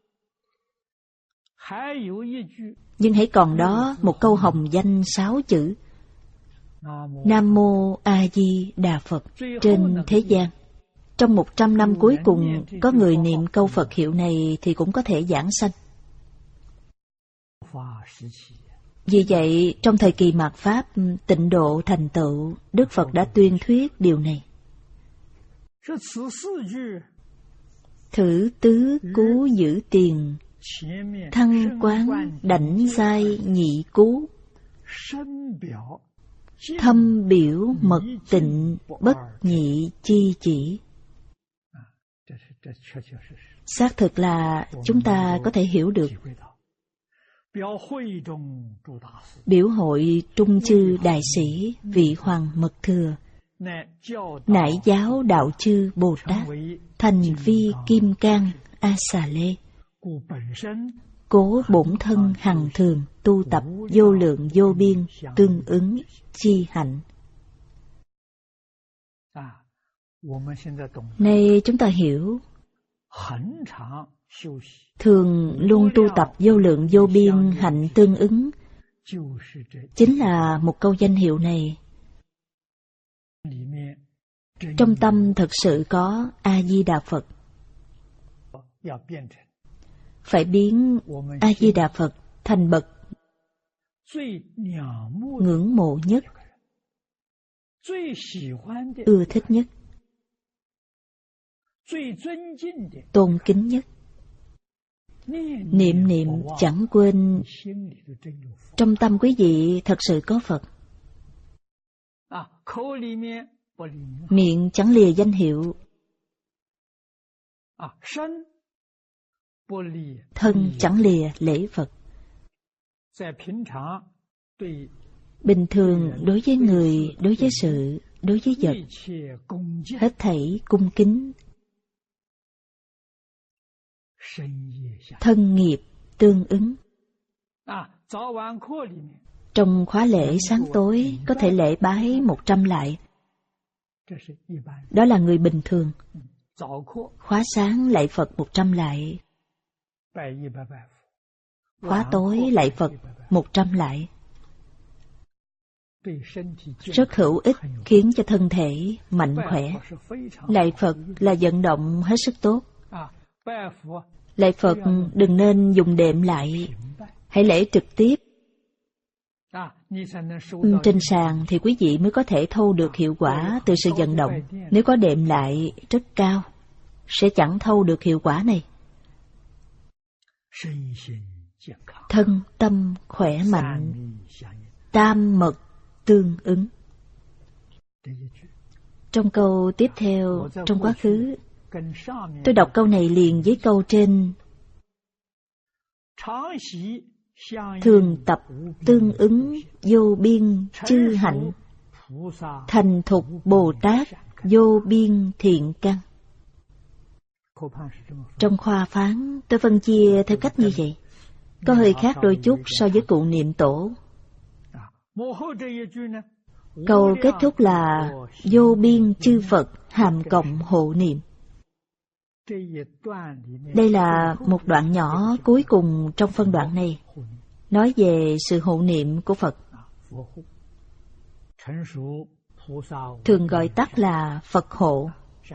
Nhưng hãy còn đó một câu hồng danh sáu chữ: Nam Mô A Di Đà Phật trên thế gian. Trong một trăm năm cuối cùng, có người niệm câu Phật hiệu này thì cũng có thể giảng sanh. Vì vậy, trong thời kỳ mạt Pháp, tịnh độ thành tựu, Đức Phật đã tuyên thuyết điều này. Thử tứ cú giữ tiền, thăng quán đảnh giai nhị cú, thâm biểu mật tịnh bất nhị chi chỉ. Xác thực là chúng ta có thể hiểu được. Biểu hội trung chư đại sĩ vị hoàng mật thừa, nải giáo đạo chư Bồ Tát, thành vi kim cang a xà lê. Cố bổn thân hằng thường tu tập vô lượng vô biên tương ứng chi hạnh. Nay chúng ta hiểu, thường luôn tu tập vô lượng vô biên hạnh tương ứng chính là một câu danh hiệu này. Trong tâm thật sự có A Di Đà Phật. Phải biến A Di Đà Phật thành bậc ngưỡng mộ nhất, ưa thích nhất, tôn kính nhất. Niệm niệm chẳng quên trong tâm quý vị thật sự có Phật. Miệng chẳng lìa danh hiệu, thân chẳng lìa lễ Phật. Bình thường đối với người, đối với sự, đối với vật, hết thảy cung kính. Thân nghiệp tương ứng. Trong khóa lễ sáng tối có thể lễ bái một trăm lại. Đó là người bình thường. Khóa sáng lạy Phật một trăm lại. Khóa tối lạy Phật một trăm lại. Rất hữu ích, khiến cho thân thể mạnh khỏe. Lạy Phật là vận động hết sức tốt. Lạy Phật đừng nên dùng đệm lại, hãy lễ trực tiếp. Trên sàn thì quý vị mới có thể thâu được hiệu quả từ sự vận động. Nếu có đệm lại rất cao, sẽ chẳng thâu được hiệu quả này. Thân tâm khỏe mạnh, tam mật tương ứng. Trong câu tiếp theo, trong quá khứ, tôi đọc câu này liền với câu trên. Thường tập tương ứng vô biên chư hạnh, thành thục Bồ Tát vô biên thiện căn. Trong khoa phán, tôi phân chia theo cách như vậy. Có hơi khác đôi chút so với cụ niệm tổ. Câu kết thúc là vô biên chư Phật hàm cộng hộ niệm. Đây là một đoạn nhỏ cuối cùng trong phân đoạn này, nói về sự hộ niệm của Phật. Thường gọi tắt là Phật hộ.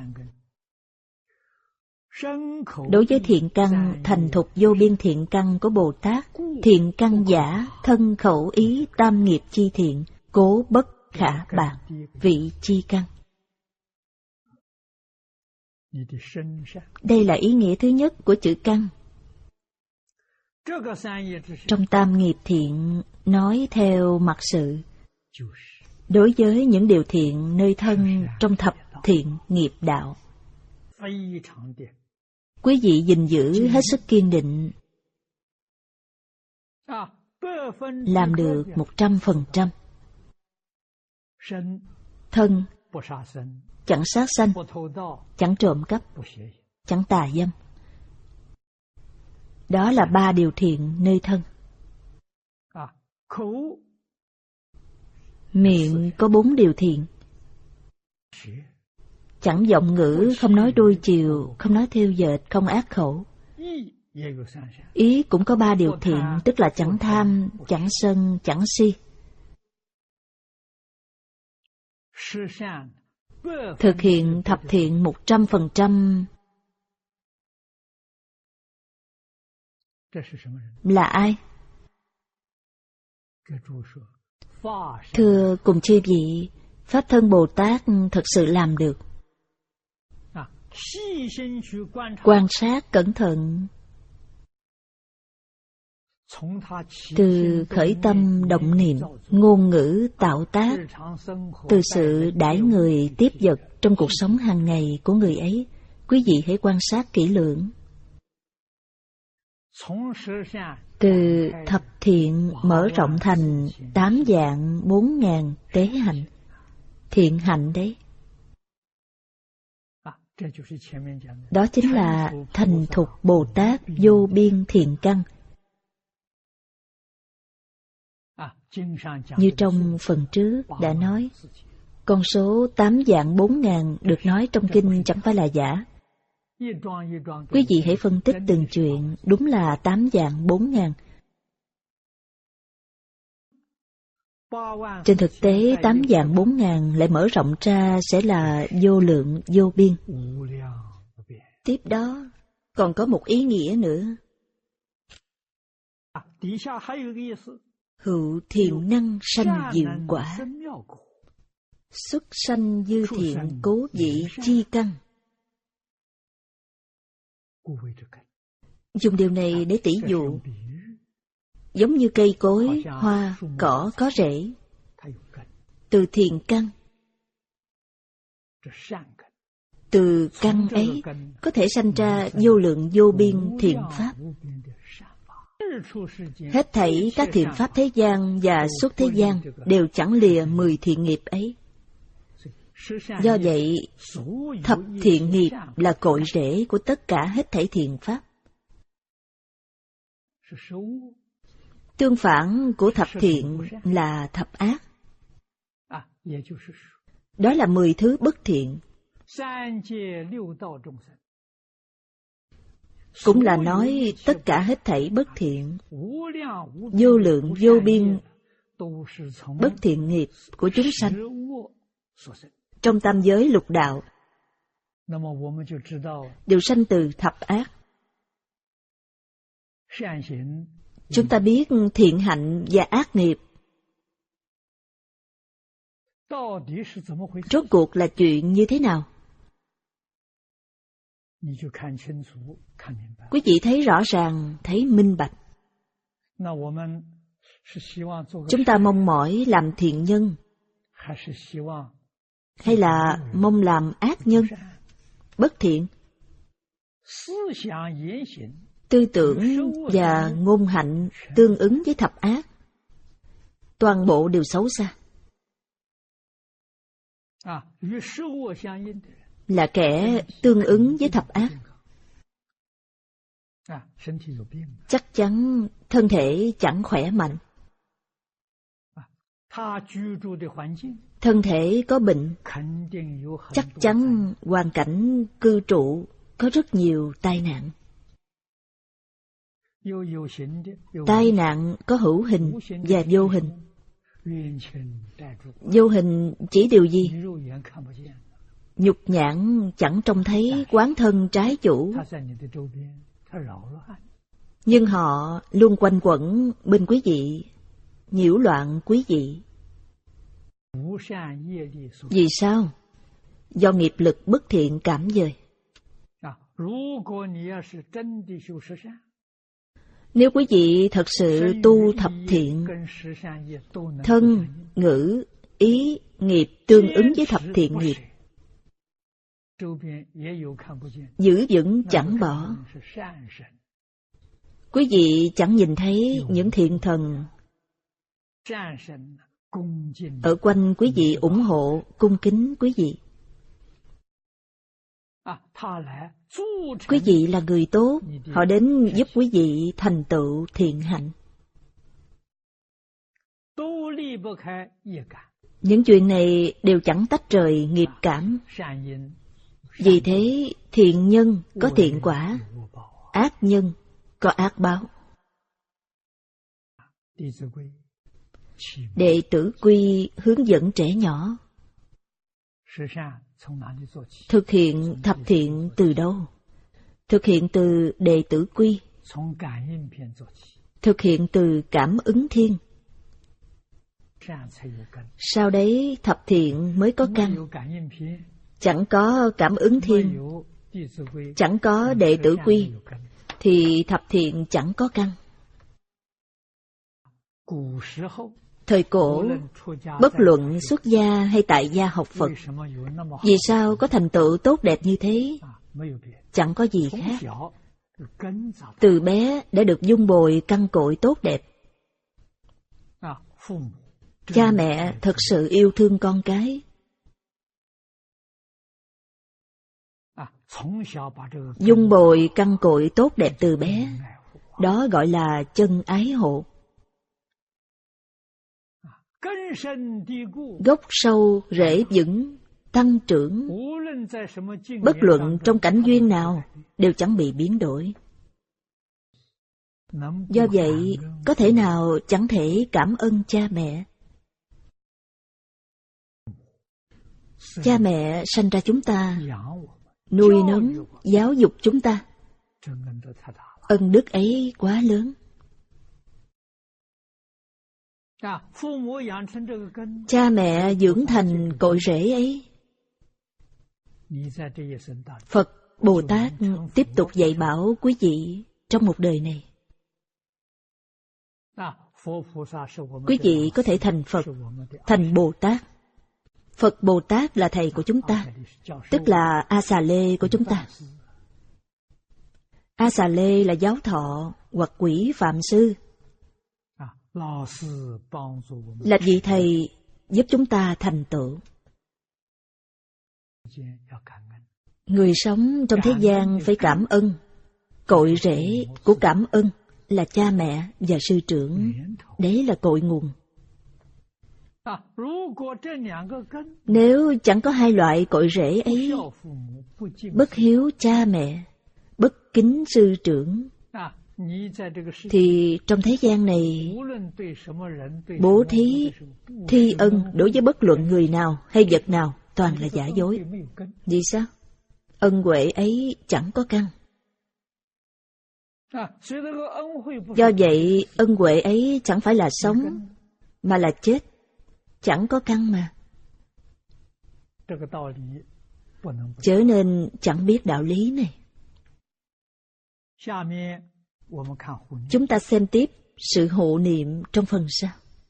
Đối với thiện căn thành thục vô biên thiện căn của Bồ Tát, thiện căn giả, thân khẩu ý tam nghiệp chi thiện, cố bất khả bạc, vị chi căn. Đây là ý nghĩa thứ nhất của chữ căn. Trong tam nghiệp thiện nói theo mặt sự, đối với những điều thiện nơi thân trong thập thiện nghiệp đạo, quý vị gìn giữ hết sức kiên định, làm được một trăm phần trăm. Thân chẳng sát sanh, chẳng trộm cắp, chẳng tà dâm. Đó là ba điều thiện nơi thân. Miệng có bốn điều thiện. Chẳng vọng ngữ, không nói đôi chiều, không nói thêu dệt, không ác khẩu. Ý cũng có ba điều thiện, tức là chẳng tham, chẳng sân, chẳng si. Thực hiện thập thiện một trăm phần trăm là ai? Thưa cùng chư vị, Pháp Thân Bồ Tát thật sự làm được. Quan sát cẩn thận, từ khởi tâm động niệm, ngôn ngữ tạo tác, từ sự đãi người tiếp vật trong cuộc sống hàng ngày của người ấy, quý vị hãy quan sát kỹ lưỡng. Từ thập thiện mở rộng thành tám vạn bốn ngàn tế hạnh. Thiện hạnh đấy. Đó chính là thành thục Bồ Tát vô biên thiện căn. Như trong phần trước đã nói, con số tám vạn bốn ngàn được nói trong kinh chẳng phải là giả. Quý vị hãy phân tích từng chuyện, đúng là tám vạn bốn ngàn. Trên thực tế, tám vạn bốn ngàn lại mở rộng ra sẽ là vô lượng vô biên. Tiếp đó, còn có một ý nghĩa nữa. Hữu thiện năng sanh diệu quả, xuất sanh dư thiện cố vị chi căn. Dùng điều này để tỉ dụ, giống như cây cối, hoa, cỏ có rễ, từ thiện căn. Từ căn ấy có thể sanh ra vô lượng vô biên thiện pháp. Hết thảy các thiện pháp thế gian và xuất thế gian đều chẳng lìa mười thiện nghiệp ấy. Do vậy, thập thiện nghiệp là cội rễ của tất cả hết thảy thiện pháp. Tương phản của thập thiện là thập ác. Đó là mười thứ bất thiện. Cũng là nói tất cả hết thảy bất thiện, vô lượng vô biên bất thiện nghiệp của chúng sanh trong tam giới lục đạo đều sanh từ thập ác. Chúng ta biết thiện hạnh và ác nghiệp rốt cuộc là chuyện như thế nào? Quý vị thấy rõ ràng, thấy minh bạch. Chúng ta mong mỏi làm thiện nhân, hay là mong làm ác nhân, bất thiện? Tư tưởng và ngôn hạnh tương ứng với thập ác, toàn bộ đều xấu xa. Là kẻ tương ứng với thập ác, chắc chắn thân thể chẳng khỏe mạnh. Thân thể có bệnh, chắc chắn hoàn cảnh cư trụ có rất nhiều tai nạn. Tai nạn có hữu hình và vô hình. Vô hình chỉ điều gì? Nhục nhãn chẳng trông thấy quán thân trái chủ, nhưng họ luôn quanh quẩn bên quý vị, nhiễu loạn quý vị. Vì sao? Do nghiệp lực bất thiện cảm dời. Nếu quý vị thật sự tu thập thiện, thân, ngữ, ý, nghiệp tương ứng với thập thiện nghiệp, giữ vững chẳng bỏ, quý vị chẳng nhìn thấy những thiện thần ở quanh quý vị ủng hộ, cung kính quý vị. Quý vị là người tốt, họ đến giúp quý vị thành tựu thiện hạnh. Những chuyện này đều chẳng tách rời nghiệp cảm. Vì thế, thiện nhân có thiện quả, ác nhân có ác báo. Đệ tử Quy hướng dẫn trẻ nhỏ thực hiện thập thiện từ đâu? Thực hiện từ đệ tử Quy. Thực hiện từ cảm ứng thiên. Sau đấy thập thiện mới có căn. Chẳng có cảm ứng thiên, chẳng có đệ tử Quy, thì thập thiện chẳng có căn. Thời cổ, bất luận xuất gia hay tại gia học Phật, vì sao có thành tựu tốt đẹp như thế? Chẳng có gì khác. Từ bé đã được dung bồi căn cội tốt đẹp. Cha mẹ thật sự yêu thương con cái. Dung bồi căn cội tốt đẹp từ bé, đó gọi là chân ái hộ. Gốc sâu rễ vững, tăng trưởng, bất luận trong cảnh duyên nào đều chẳng bị biến đổi. Do vậy, có thể nào chẳng thể cảm ơn cha mẹ? Cha mẹ sanh ra chúng ta, nuôi nấng, giáo dục chúng ta. Ân đức ấy quá lớn. Cha mẹ dưỡng thành cội rễ ấy. Phật, Bồ Tát tiếp tục dạy bảo quý vị trong một đời này. Quý vị có thể thành Phật, thành Bồ Tát. Phật Bồ Tát là thầy của chúng ta, tức là A Xà Lê của chúng ta. A Xà Lê là giáo thọ hoặc quỷ phạm sư, là vị thầy giúp chúng ta thành tựu. Người sống trong thế gian phải cảm ơn. Cội rễ của cảm ơn là cha mẹ và sư trưởng. Đấy là cội nguồn. Nếu chẳng có hai loại cội rễ ấy, bất hiếu cha mẹ, bất kính sư trưởng, thì trong thế gian này, bố thí, thi ân đối với bất luận người nào hay vật nào toàn là giả dối. Vì sao? Ân huệ ấy chẳng có căn. Do vậy, ân huệ ấy chẳng phải là sống, mà là chết. Chẳng có căn mà. Chớ nên chẳng biết đạo lý này. Chúng ta xem tiếp sự hộ niệm trong phần sau.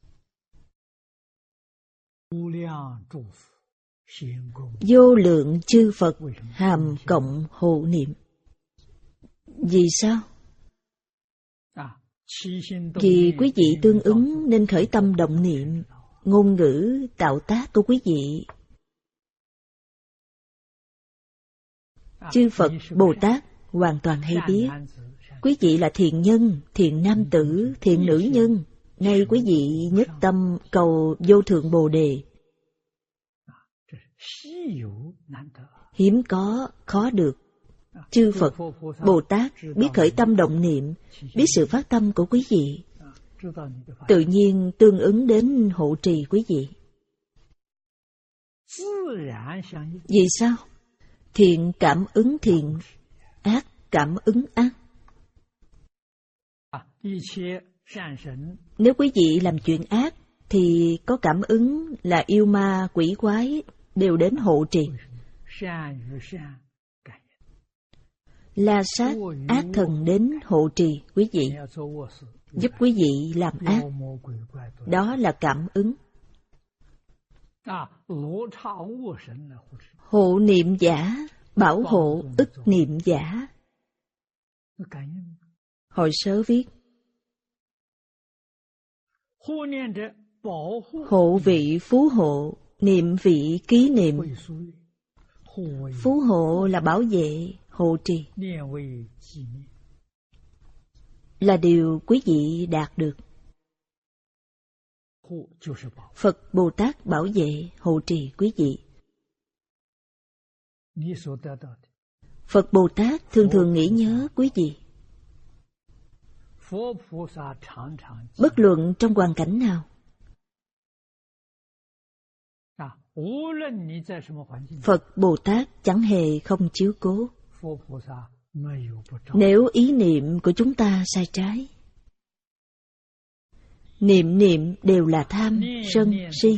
Vô lượng chư Phật hàm cộng hộ niệm. Vì sao? Vì quý vị tương ứng nên khởi tâm động niệm, ngôn ngữ, tạo tác của quý vị. Chư Phật, Bồ Tát hoàn toàn hay biết. Quý vị là thiện nhân, thiện nam tử, thiện nữ nhân. Nay quý vị nhất tâm cầu vô thượng Bồ Đề. Hiếm có, khó được. Chư Phật, Bồ Tát biết khởi tâm động niệm, biết sự phát tâm của quý vị, tự nhiên tương ứng đến hộ trì quý vị. Vì sao? Thiện cảm ứng thiện, ác cảm ứng ác. Nếu quý vị làm chuyện ác, thì có cảm ứng là yêu ma, quỷ quái đều đến hộ trì. La sát, ác thần đến hộ trì quý vị, giúp quý vị làm ác. Đó là cảm ứng. Hộ niệm giả, bảo hộ ức niệm giả. Hồi sớ viết: hộ vị phú hộ, niệm vị ký niệm. Phú hộ là bảo vệ, hộ trì là điều quý vị đạt được. Phật Bồ Tát bảo vệ, hộ trì quý vị. Phật Bồ Tát thường thường nghĩ nhớ quý vị. Bất luận trong hoàn cảnh nào, Phật Bồ Tát chẳng hề không chiếu cố. Nếu ý niệm của chúng ta sai trái, niệm niệm đều là tham, sân, si.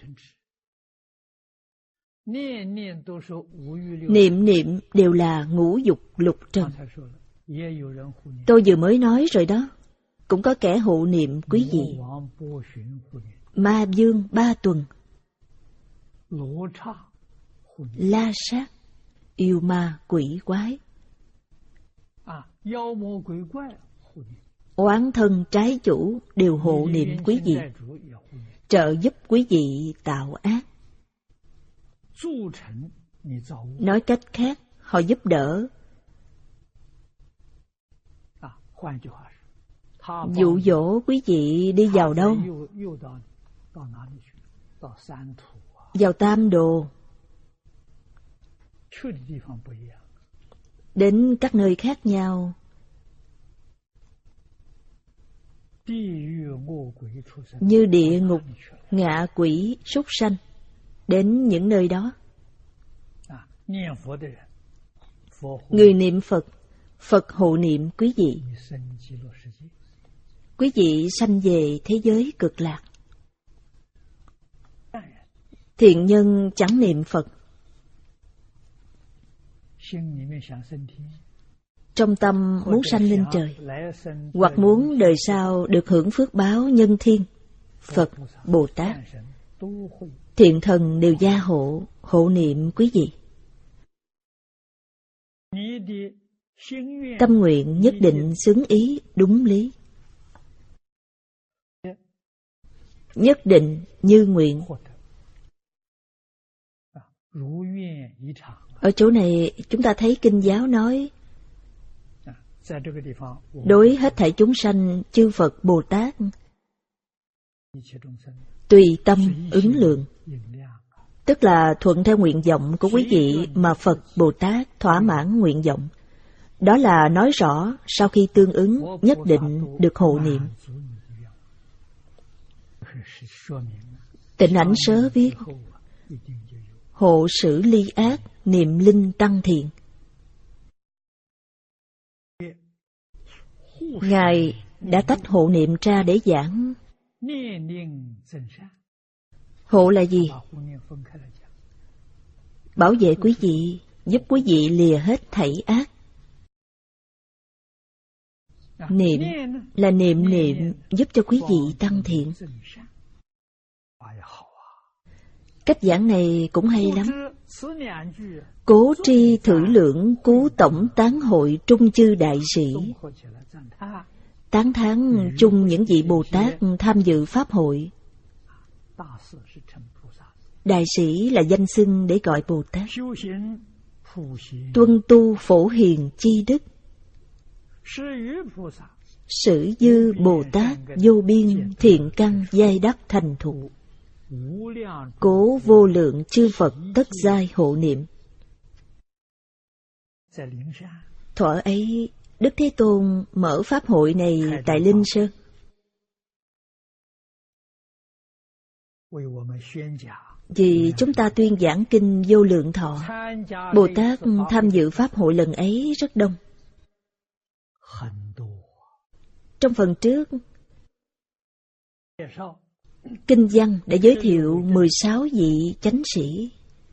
Niệm niệm đều là ngũ dục lục trần. Tôi vừa mới nói rồi đó, cũng có kẻ hộ niệm quý vị. Ma vương ba tuần, la sát, yêu ma quỷ quái, oán thân trái chủ đều hộ niệm quý vị, trợ giúp quý vị tạo ác. Nói cách khác, họ giúp đỡ, dụ dỗ quý vị đi vào đâu? Vào tam đồ. Đến các nơi khác nhau. Như địa ngục, ngạ quỷ, súc sanh. Đến những nơi đó, người niệm Phật, Phật hộ niệm quý vị. Quý vị sanh về thế giới cực lạc. Thiện nhân chẳng niệm Phật, trong tâm muốn sanh lên trời, hoặc muốn đời sau được hưởng phước báo nhân thiên, Phật, Bồ Tát, thiện thần đều gia hộ, hộ niệm quý vị. Tâm nguyện nhất định xứng ý đúng lý, nhất định như nguyện. Ở chỗ này chúng ta thấy Kinh giáo nói, đối hết thảy chúng sanh, chư Phật Bồ Tát tùy tâm ứng lượng, tức là thuận theo nguyện vọng của quý vị mà Phật Bồ Tát thỏa mãn nguyện vọng. Đó là nói rõ sau khi tương ứng nhất định được hộ niệm. Tịnh Ảnh Sớ viết, hộ xử ly ác, niệm linh tăng thiện. Ngài đã tách hộ niệm ra để giảng. Hộ là gì? Bảo vệ quý vị, giúp quý vị lìa hết thảy ác. Niệm là niệm niệm giúp cho quý vị tăng thiện. Cách giảng này cũng hay lắm. Cố tri thử lượng cứu tổng tán hội trung chư đại sĩ. Tán thán chung những vị Bồ Tát tham dự Pháp hội. Đại sĩ là danh xưng để gọi Bồ Tát. Tuân tu phổ hiền chi đức. Sử dư Bồ Tát vô biên thiện căn giai đắc thành thụ. Cố vô lượng chư Phật tất giai hộ niệm. Thuở ấy, Đức Thế Tôn mở Pháp hội này tại Linh Sơn. Vì chúng ta tuyên giảng kinh Vô Lượng Thọ, Bồ Tát tham dự Pháp hội lần ấy rất đông. Trong phần trước, Kinh văn đã giới thiệu mười sáu vị chánh sĩ.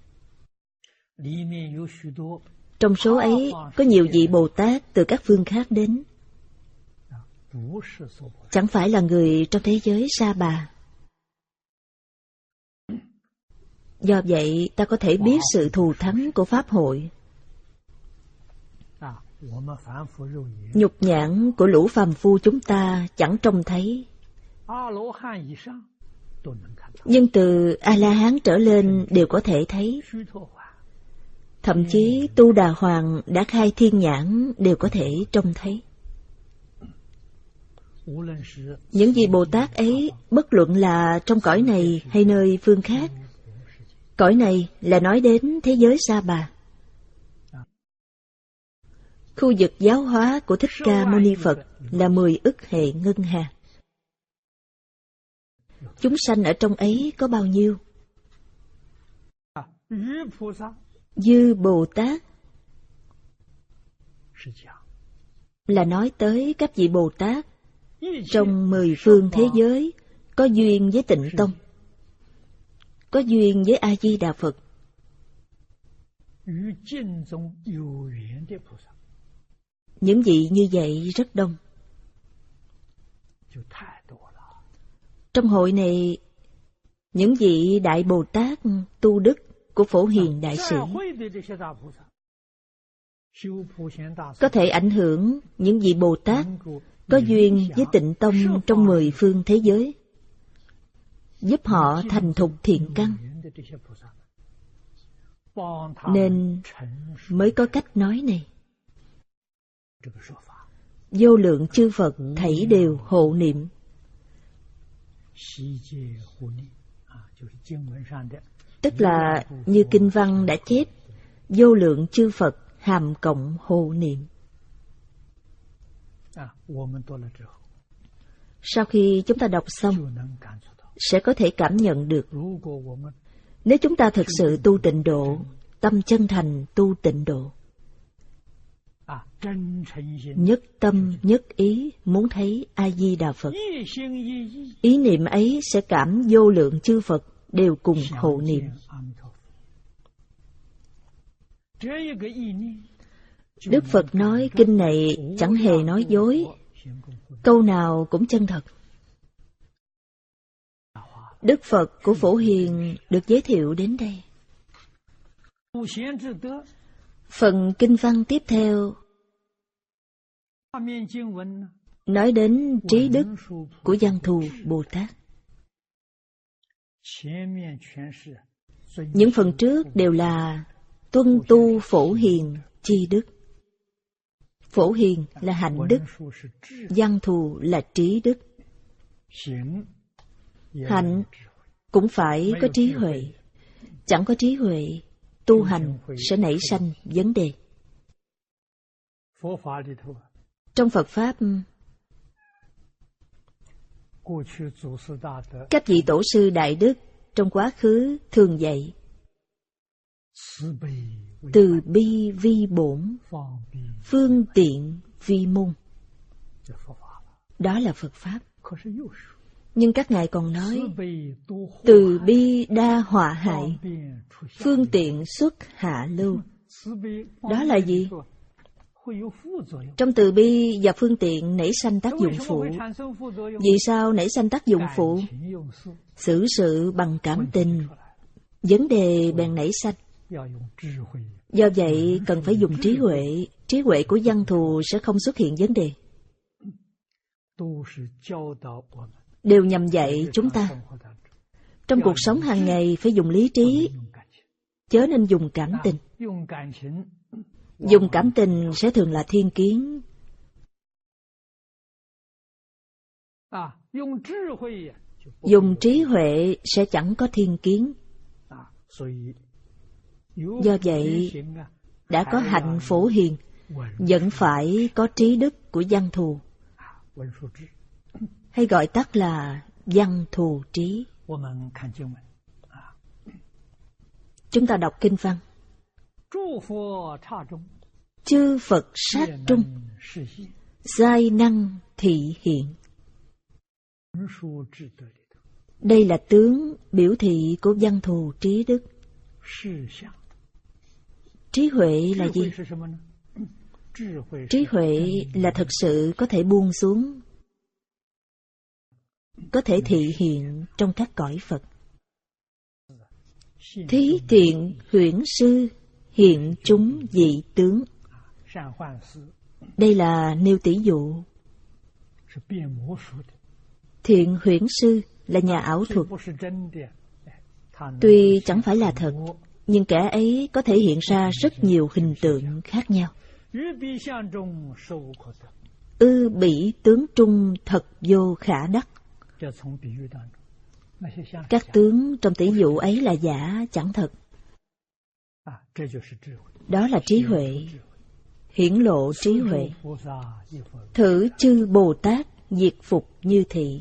Trong số ấy có nhiều vị Bồ Tát từ các phương khác đến, chẳng phải là người trong thế giới Sa Bà. Do vậy ta có thể biết sự thù thắng của Pháp hội. Nhục nhãn của lũ phàm phu chúng ta chẳng trông thấy, nhưng từ A-la-hán trở lên đều có thể thấy. Thậm chí Tu Đà Hoàng đã khai thiên nhãn đều có thể trông thấy. Những vị Bồ Tát ấy, bất luận là trong cõi này hay nơi phương khác, cõi này là nói đến thế giới Sa Bà, khu vực giáo hóa của Thích Ca Mâu Ni Phật là mười ức hệ ngân hà. Chúng sanh ở trong ấy có bao nhiêu? Dư Bồ Tát là nói tới các vị Bồ Tát trong mười phương thế giới có duyên với Tịnh Tông, có duyên với A Di Đà Phật. Những vị như vậy rất đông. Trong hội này, những vị Đại Bồ Tát tu đức của Phổ Hiền Đại Sĩ có thể ảnh hưởng những vị Bồ Tát có duyên với Tịnh Tông trong mười phương thế giới, giúp họ thành thục thiện căn. Nên mới có cách nói này. Vô lượng chư Phật thảy đều hộ niệm. Tức là như kinh văn đã chép, vô lượng chư Phật hàm cộng hộ niệm. Sau khi chúng ta đọc xong, sẽ có thể cảm nhận được, nếu chúng ta thực sự tu tịnh độ, tâm chân thành tu tịnh độ, nhất tâm nhất ý muốn thấy A Di Đà Phật, ý niệm ấy sẽ cảm vô lượng chư Phật đều cùng hộ niệm. Đức Phật nói kinh này chẳng hề nói dối, câu nào cũng chân thật. Đức Phật của Phổ Hiền được giới thiệu đến đây. Phần kinh văn tiếp theo nói đến trí đức của Văn Thù Bồ Tát. Những phần trước đều là tuân tu Phổ Hiền chi đức. Phổ Hiền là hạnh đức, Văn Thù là trí đức. Hạnh cũng phải có trí huệ. Chẳng có trí huệ, tu hành sẽ nảy sanh vấn đề. Trong Phật Pháp, các vị tổ sư đại đức trong quá khứ thường dạy từ bi vi bổn, phương tiện vi môn. Đó là Phật Pháp. Nhưng các ngài còn nói từ bi đa họa hại, phương tiện xuất hạ lưu. Đó là gì? Trong từ bi và phương tiện nảy sanh tác dụng phụ. Vì sao nảy sanh tác dụng phụ? Xử sự bằng cảm tình, vấn đề bèn nảy sanh. Do vậy cần phải dùng trí huệ. Trí huệ của Văn Thù sẽ không xuất hiện vấn đề. Đều nhằm dạy chúng ta trong cuộc sống hàng ngày phải dùng lý trí, chớ nên dùng cảm tình. Dùng cảm tình sẽ thường là thiên kiến. Dùng trí huệ sẽ chẳng có thiên kiến. Do vậy, đã có hạnh Phổ Hiền, vẫn phải có trí đức của Văn Thù, hay gọi tắt là Văn Thù trí. Chúng ta đọc kinh văn. Chư Phật sát trung, giai năng thị hiện. Đây là tướng biểu thị của Văn Thù trí đức. Trí huệ là gì? Trí huệ là thực sự có thể buông xuống, có thể thị hiện trong các cõi Phật. Thí thiện huyễn sư, hiện chúng dị tướng. Đây là nêu tỷ dụ. Thiện huyễn sư là nhà ảo thuật. Tuy chẳng phải là thật, nhưng kẻ ấy có thể hiện ra rất nhiều hình tượng khác nhau. Ư bỉ tướng trung thật vô khả đắc. Các tướng trong tỷ dụ ấy là giả, chẳng thật. Đó là trí huệ, hiển lộ trí huệ. Thử chư Bồ Tát diệt phục như thị.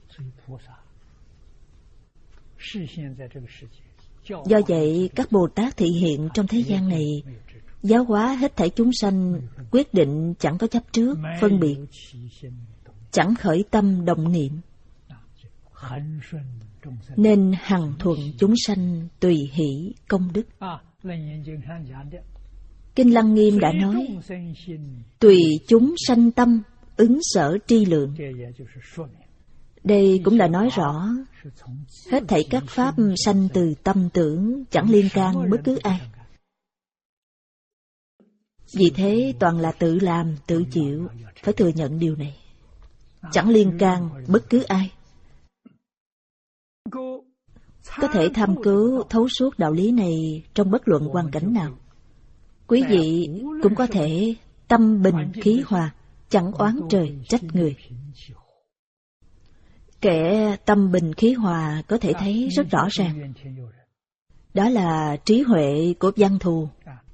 Do vậy, các Bồ Tát thị hiện trong thế gian này, giáo hóa hết thảy chúng sanh, quyết định chẳng có chấp trước, phân biệt, chẳng khởi tâm động niệm, nên hằng thuận chúng sanh tùy hỷ công đức. Kinh Lăng Nghiêm đã nói, tùy chúng sanh tâm, ứng sở tri lượng. Đây cũng là nói rõ, hết thảy các pháp sanh từ tâm tưởng, chẳng liên can bất cứ ai. Vì thế toàn là tự làm, tự chịu, phải thừa nhận điều này. Chẳng liên can bất cứ ai. Có thể tham cứu thấu suốt đạo lý này trong bất luận hoàn cảnh nào. Quý vị cũng có thể tâm bình khí hòa, chẳng oán trời trách người. Kẻ tâm bình khí hòa có thể thấy rất rõ ràng. Đó là trí huệ của Văn Thù.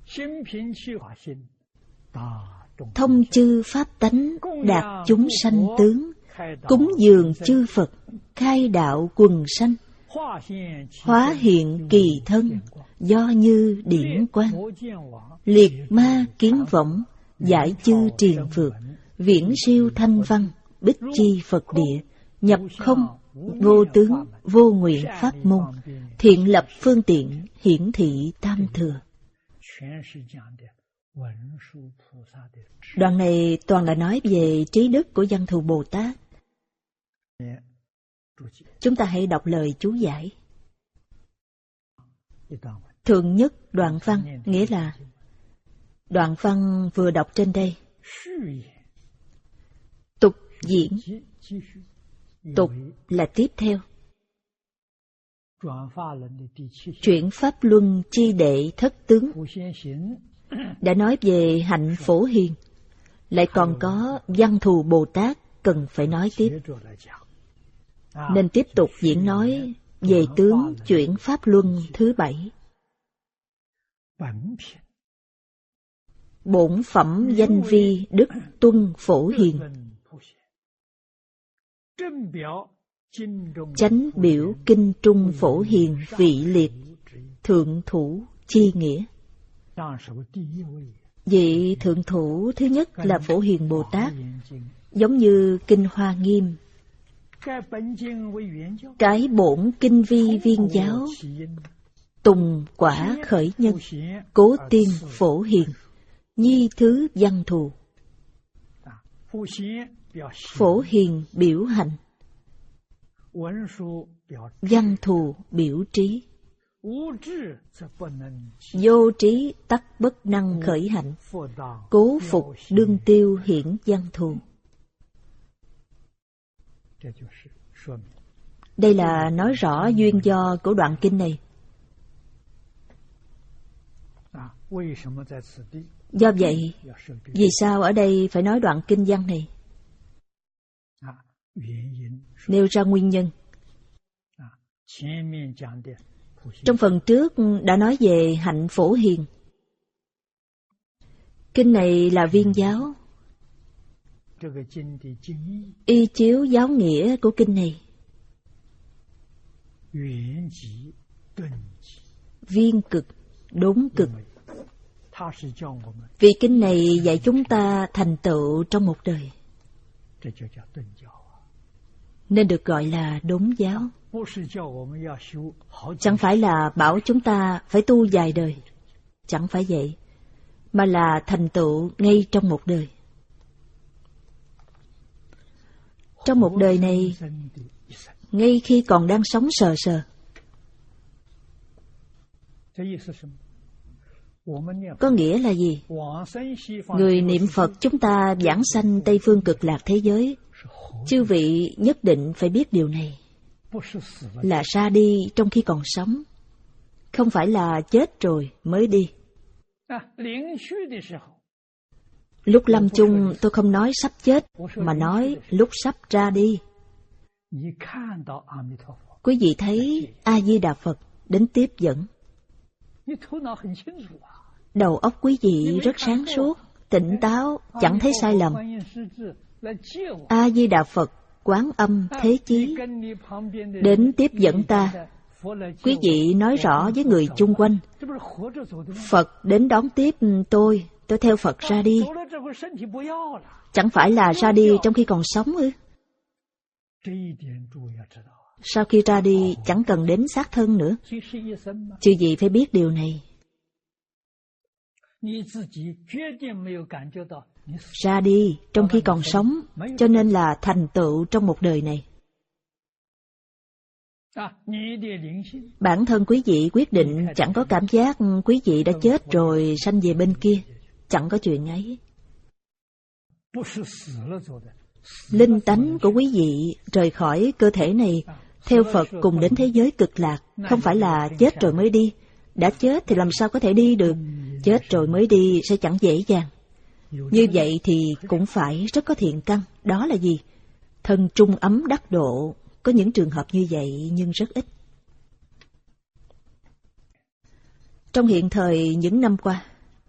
Thông chư pháp tánh, đạt chúng sanh tướng, cúng dường chư Phật, khai đạo quần sanh, hóa hiện kỳ thân, do như điển quang, liệt ma kiến võng, giải chư triền phược, viễn siêu thanh văn, bích chi Phật địa, nhập không, vô tướng, vô nguyện pháp môn, thiện lập phương tiện, hiển thị tam thừa. Đoạn này toàn là nói về trí đức của Văn Thù Bồ Tát. Chúng ta hãy đọc lời chú giải. Thượng nhất đoạn văn nghĩa là đoạn văn vừa đọc trên đây. Tục diễn. Tục là tiếp theo. Chuyển pháp luân chi đệ thất tướng đã nói về hạnh phổ hiền, lại còn có Văn Thù Bồ Tát cần phải nói tiếp, nên tiếp tục diễn nói về tướng chuyển pháp luân thứ bảy. Bổn phẩm danh vi đức tuân phổ hiền, chánh biểu kinh trung phổ hiền vị liệt, thượng thủ chi nghĩa. Vị thượng thủ thứ nhất là Phổ Hiền Bồ Tát, giống như Kinh Hoa Nghiêm. Cái bổn kinh vi viên giáo, tùng quả khởi nhân, cố tiên phổ hiền, nhi thứ Văn Thù. Phổ hiền biểu hạnh, Văn Thù biểu trí. Vô trí tắc bất năng khởi hạnh, cố phục đương tiêu hiển Văn Thù. Đây là nói rõ duyên do của đoạn kinh này. Do vậy, vì sao ở đây phải nói đoạn kinh văn này? Nêu ra nguyên nhân. Trong phần trước đã nói về hạnh phổ hiền. Kinh này là viên giáo. Y chiếu giáo nghĩa của kinh này. Viên cực, đốn cực. Vì kinh này dạy chúng ta thành tựu trong một đời, nên được gọi là đốn giáo. Chẳng phải là bảo chúng ta phải tu dài đời, chẳng phải vậy, mà là thành tựu ngay trong một đời. Trong một đời này, ngay khi còn đang sống sờ sờ. Có nghĩa là gì? Người niệm Phật chúng ta vãng sanh Tây Phương Cực Lạc thế giới, chư vị nhất định phải biết điều này, là ra đi trong khi còn sống, không phải là chết rồi mới đi. Lúc lâm chung tôi không nói sắp chết, mà nói lúc sắp ra đi. Quý vị thấy A-di-đà Phật đến tiếp dẫn. Đầu óc quý vị rất sáng suốt, tỉnh táo, chẳng thấy sai lầm. A-di-đà Phật, Quán Âm, Thế Chí đến tiếp dẫn ta. Quý vị nói rõ với người chung quanh, Phật đến đón tiếp tôi, tôi theo Phật ra đi. Chẳng phải là ra đi trong khi còn sống ư? Sau khi ra đi chẳng cần đến xác thân nữa. Chư vị phải biết điều này. Ra đi trong khi còn sống, cho nên là thành tựu trong một đời này. Bản thân quý vị quyết định chẳng có cảm giác quý vị đã chết rồi sanh về bên kia. Chẳng có chuyện ấy. Linh tánh của quý vị rời khỏi cơ thể này, theo Phật cùng đến thế giới cực lạc, không phải là chết rồi mới đi. Đã chết thì làm sao có thể đi được? Chết rồi mới đi sẽ chẳng dễ dàng. Như vậy thì cũng phải rất có thiện căn. Đó là gì? Thân trung ấm đắc độ. Có những trường hợp như vậy nhưng rất ít. Trong hiện thời những năm qua,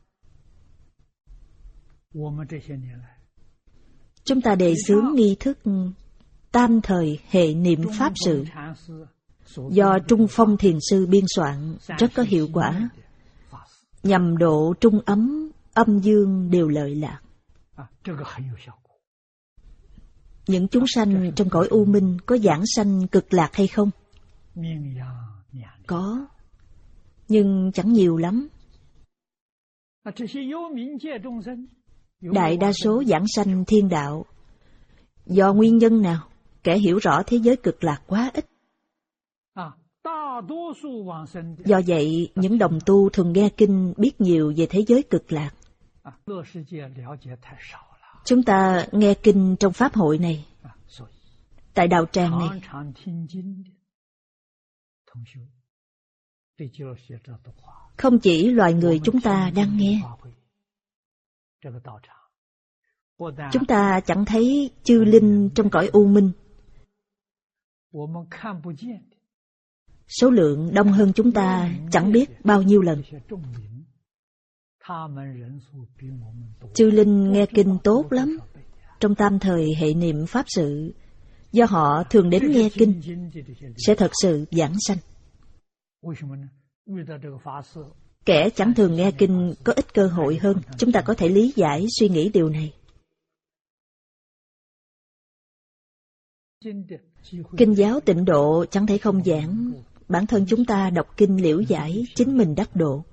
chúng ta đề xướng nghi thức tam thời hệ niệm pháp sự do Trung Phong Thiền Sư biên soạn, rất có hiệu quả, nhằm độ trung ấm, âm dương đều lợi lạc. Những chúng sanh trong cõi u minh có giảng sanh cực lạc hay không? Có, nhưng chẳng nhiều lắm. Đại đa số giảng sanh thiên đạo, do nguyên nhân nào? Kẻ hiểu rõ thế giới cực lạc quá ít. Do vậy, những đồng tu thường nghe kinh biết nhiều về thế giới cực lạc. Chúng ta nghe kinh trong pháp hội này, tại đạo tràng này, không chỉ loài người chúng ta đang nghe. Chúng ta chẳng thấy chư linh trong cõi u minh. Số lượng đông hơn chúng ta chẳng biết bao nhiêu lần. Chư linh nghe kinh tốt lắm. Trong tam thời hệ niệm pháp sự, do họ thường đến nghe kinh, sẽ thật sự giảng sanh. Kẻ chẳng thường nghe kinh có ít cơ hội hơn. Chúng ta có thể lý giải suy nghĩ điều này. Kinh giáo Tịnh Độ chẳng thể không giảng. Bản thân chúng ta đọc kinh liễu giải, chính mình đắc độ.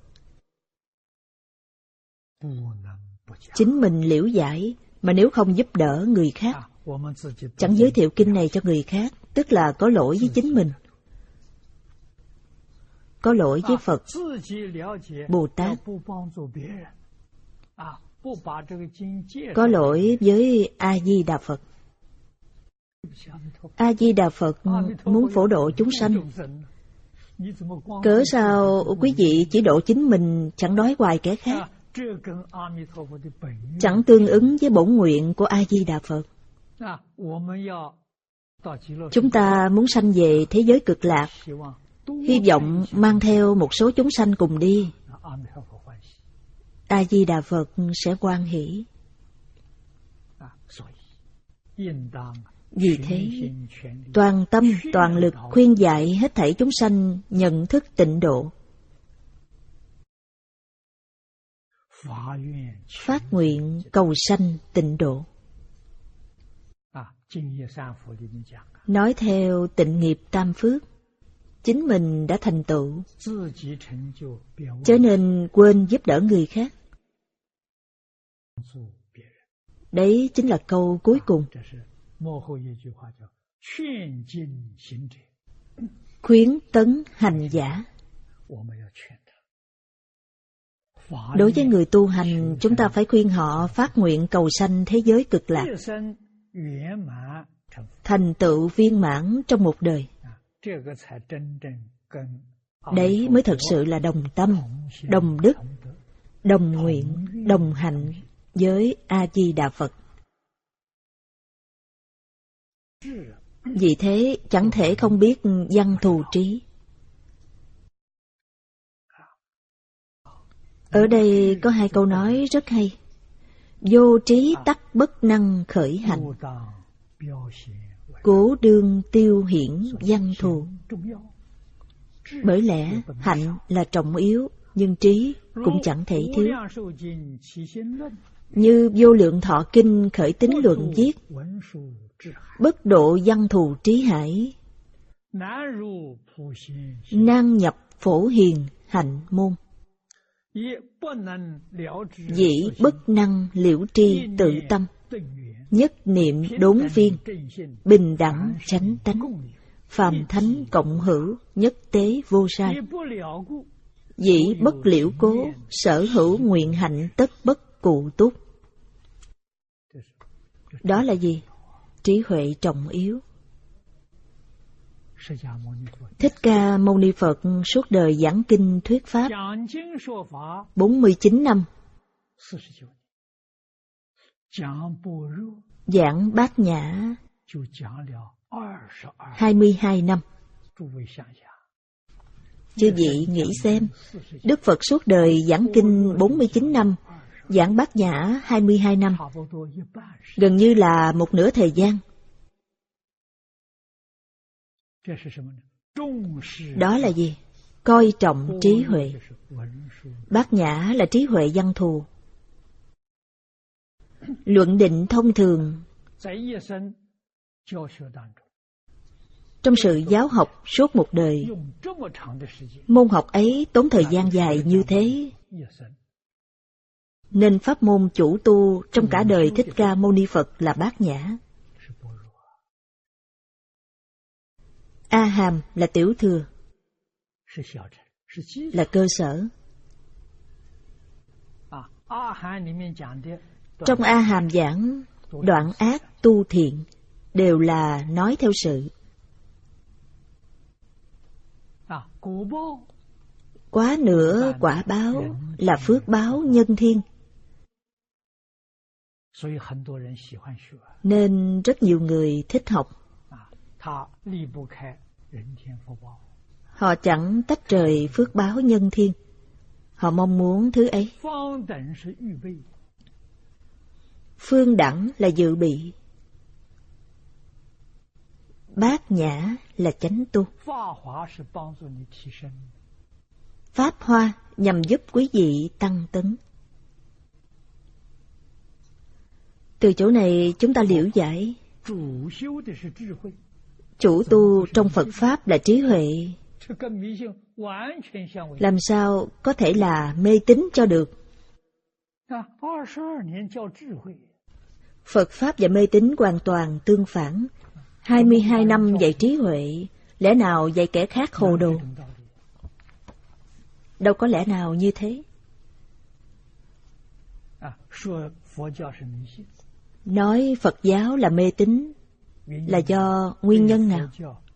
Chính mình liễu giải, mà nếu không giúp đỡ người khác, chẳng giới thiệu kinh này cho người khác, tức là có lỗi với chính mình, có lỗi với Phật, Bồ Tát, có lỗi với A-di-đà Phật. A-di-đà Phật muốn phổ độ chúng sanh. Cớ sao quý vị chỉ độ chính mình, chẳng nói hoài kẻ khác? Chẳng tương ứng với bổn nguyện của A-di-đà Phật. Chúng ta muốn sanh về thế giới cực lạc, hy vọng mang theo một số chúng sanh cùng đi. A-di-đà Phật sẽ hoan hỷ. Vì thế, toàn tâm, toàn lực khuyên dạy hết thảy chúng sanh nhận thức tịnh độ. Phát nguyện cầu sanh tịnh độ. Nói theo tịnh nghiệp tam phước, chính mình đã thành tựu, chớ nên quên giúp đỡ người khác. Đấy chính là câu cuối cùng. Khuyến tấn hành giả. Đối với người tu hành, chúng ta phải khuyên họ phát nguyện cầu sanh thế giới cực lạc, thành tựu viên mãn trong một đời. Đấy mới thật sự là đồng tâm, đồng đức, đồng nguyện, đồng hạnh với A-di-đà Phật. Vì thế chẳng thể không biết văn thù trí. Ở đây có hai câu nói rất hay. Vô trí tắc bất năng khởi hạnh, cố đương tiêu hiển văn thù. Bởi lẽ hạnh là trọng yếu, nhưng trí cũng chẳng thể thiếu. Như Vô Lượng Thọ Kinh khởi tín luận viết: bất độ văn thù trí hải, nan nhập phổ hiền hạnh môn. Dĩ bất năng liễu tri tự tâm, nhất niệm đốn viên, bình đẳng chánh tánh, phàm thánh cộng hữu, nhất tế vô sai. Dĩ bất liễu cố, sở hữu nguyện hạnh tất bất cụ túc. Đó là gì? Trí huệ trọng yếu. Thích Ca Mâu Ni Phật suốt đời giảng kinh thuyết pháp bốn mươi chín năm, giảng Bát Nhã hai mươi hai năm. Chư vị nghĩ xem, Đức Phật suốt đời giảng kinh bốn mươi chín năm, giảng Bát Nhã hai mươi hai năm, gần như là một nửa thời gian. Đó là gì? Coi trọng trí huệ. Bát Nhã là trí huệ văn thù. Luận định thông thường, trong sự giáo học suốt một đời, môn học ấy tốn thời gian dài như thế, Nên pháp môn chủ tu trong cả đời Thích Ca Mâu Ni Phật là Bát Nhã. A Hàm là tiểu thừa, là cơ sở. Trong A Hàm giảng đoạn ác tu thiện đều là nói theo sự. Quá nửa quả báo là phước báo nhân thiên. Nên rất nhiều người thích học. Họ chẳng tách rời phước báo nhân thiên. Họ mong muốn thứ ấy. Phương đẳng là dự bị. Bát nhã là chánh tu. Pháp hoa nhằm giúp quý vị tăng tấn. Từ chỗ này chúng ta liễu giải, chủ tu trong Phật Pháp là trí huệ. Làm sao có thể là mê tín cho được? Phật Pháp và mê tín hoàn toàn tương phản. hai mươi hai năm dạy trí huệ, lẽ nào dạy kẻ khác hồ đồ? Đâu có lẽ nào như thế. Nói Phật giáo là mê tín là do nguyên nhân nào?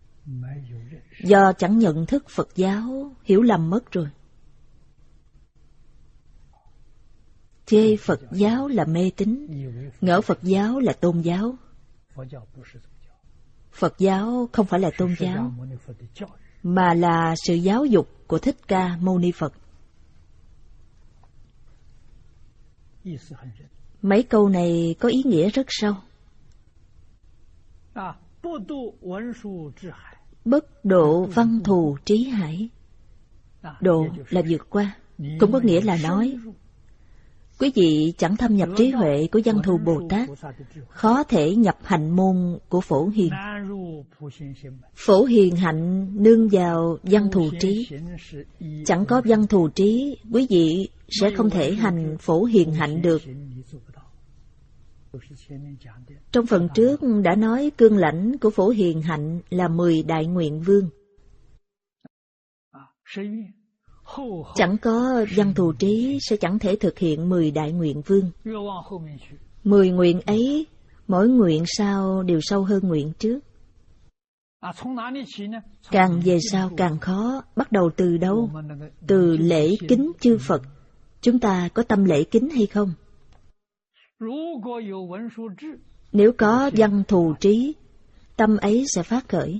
Do chẳng nhận thức Phật giáo, hiểu lầm mất rồi. Chê Phật giáo là mê tín, ngỡ Phật giáo là tôn giáo. Phật giáo không phải là tôn giáo, mà là sự giáo dục của Thích Ca Mâu Ni Phật. Mấy câu này có ý nghĩa rất sâu. Bất độ văn thù trí hải. Độ là vượt qua, cũng có nghĩa là nói quý vị chẳng thâm nhập trí huệ của Văn Thù Bồ Tát, khó thể nhập hạnh môn của Phổ Hiền. Phổ Hiền hạnh nương vào Văn Thù trí. Chẳng có Văn Thù trí, quý vị sẽ không thể hành Phổ Hiền hạnh được. Trong phần trước đã nói cương lãnh của Phổ Hiền hạnh là mười đại nguyện vương. Chẳng có Văn Thù trí sẽ chẳng thể thực hiện mười đại nguyện vương. Mười nguyện ấy, mỗi nguyện sau đều sâu hơn nguyện trước. Càng về sau càng khó. Bắt đầu từ đâu? Từ lễ kính chư Phật. Chúng ta có tâm lễ kính hay không? Nếu có Văn Thù trí, tâm ấy sẽ phát khởi.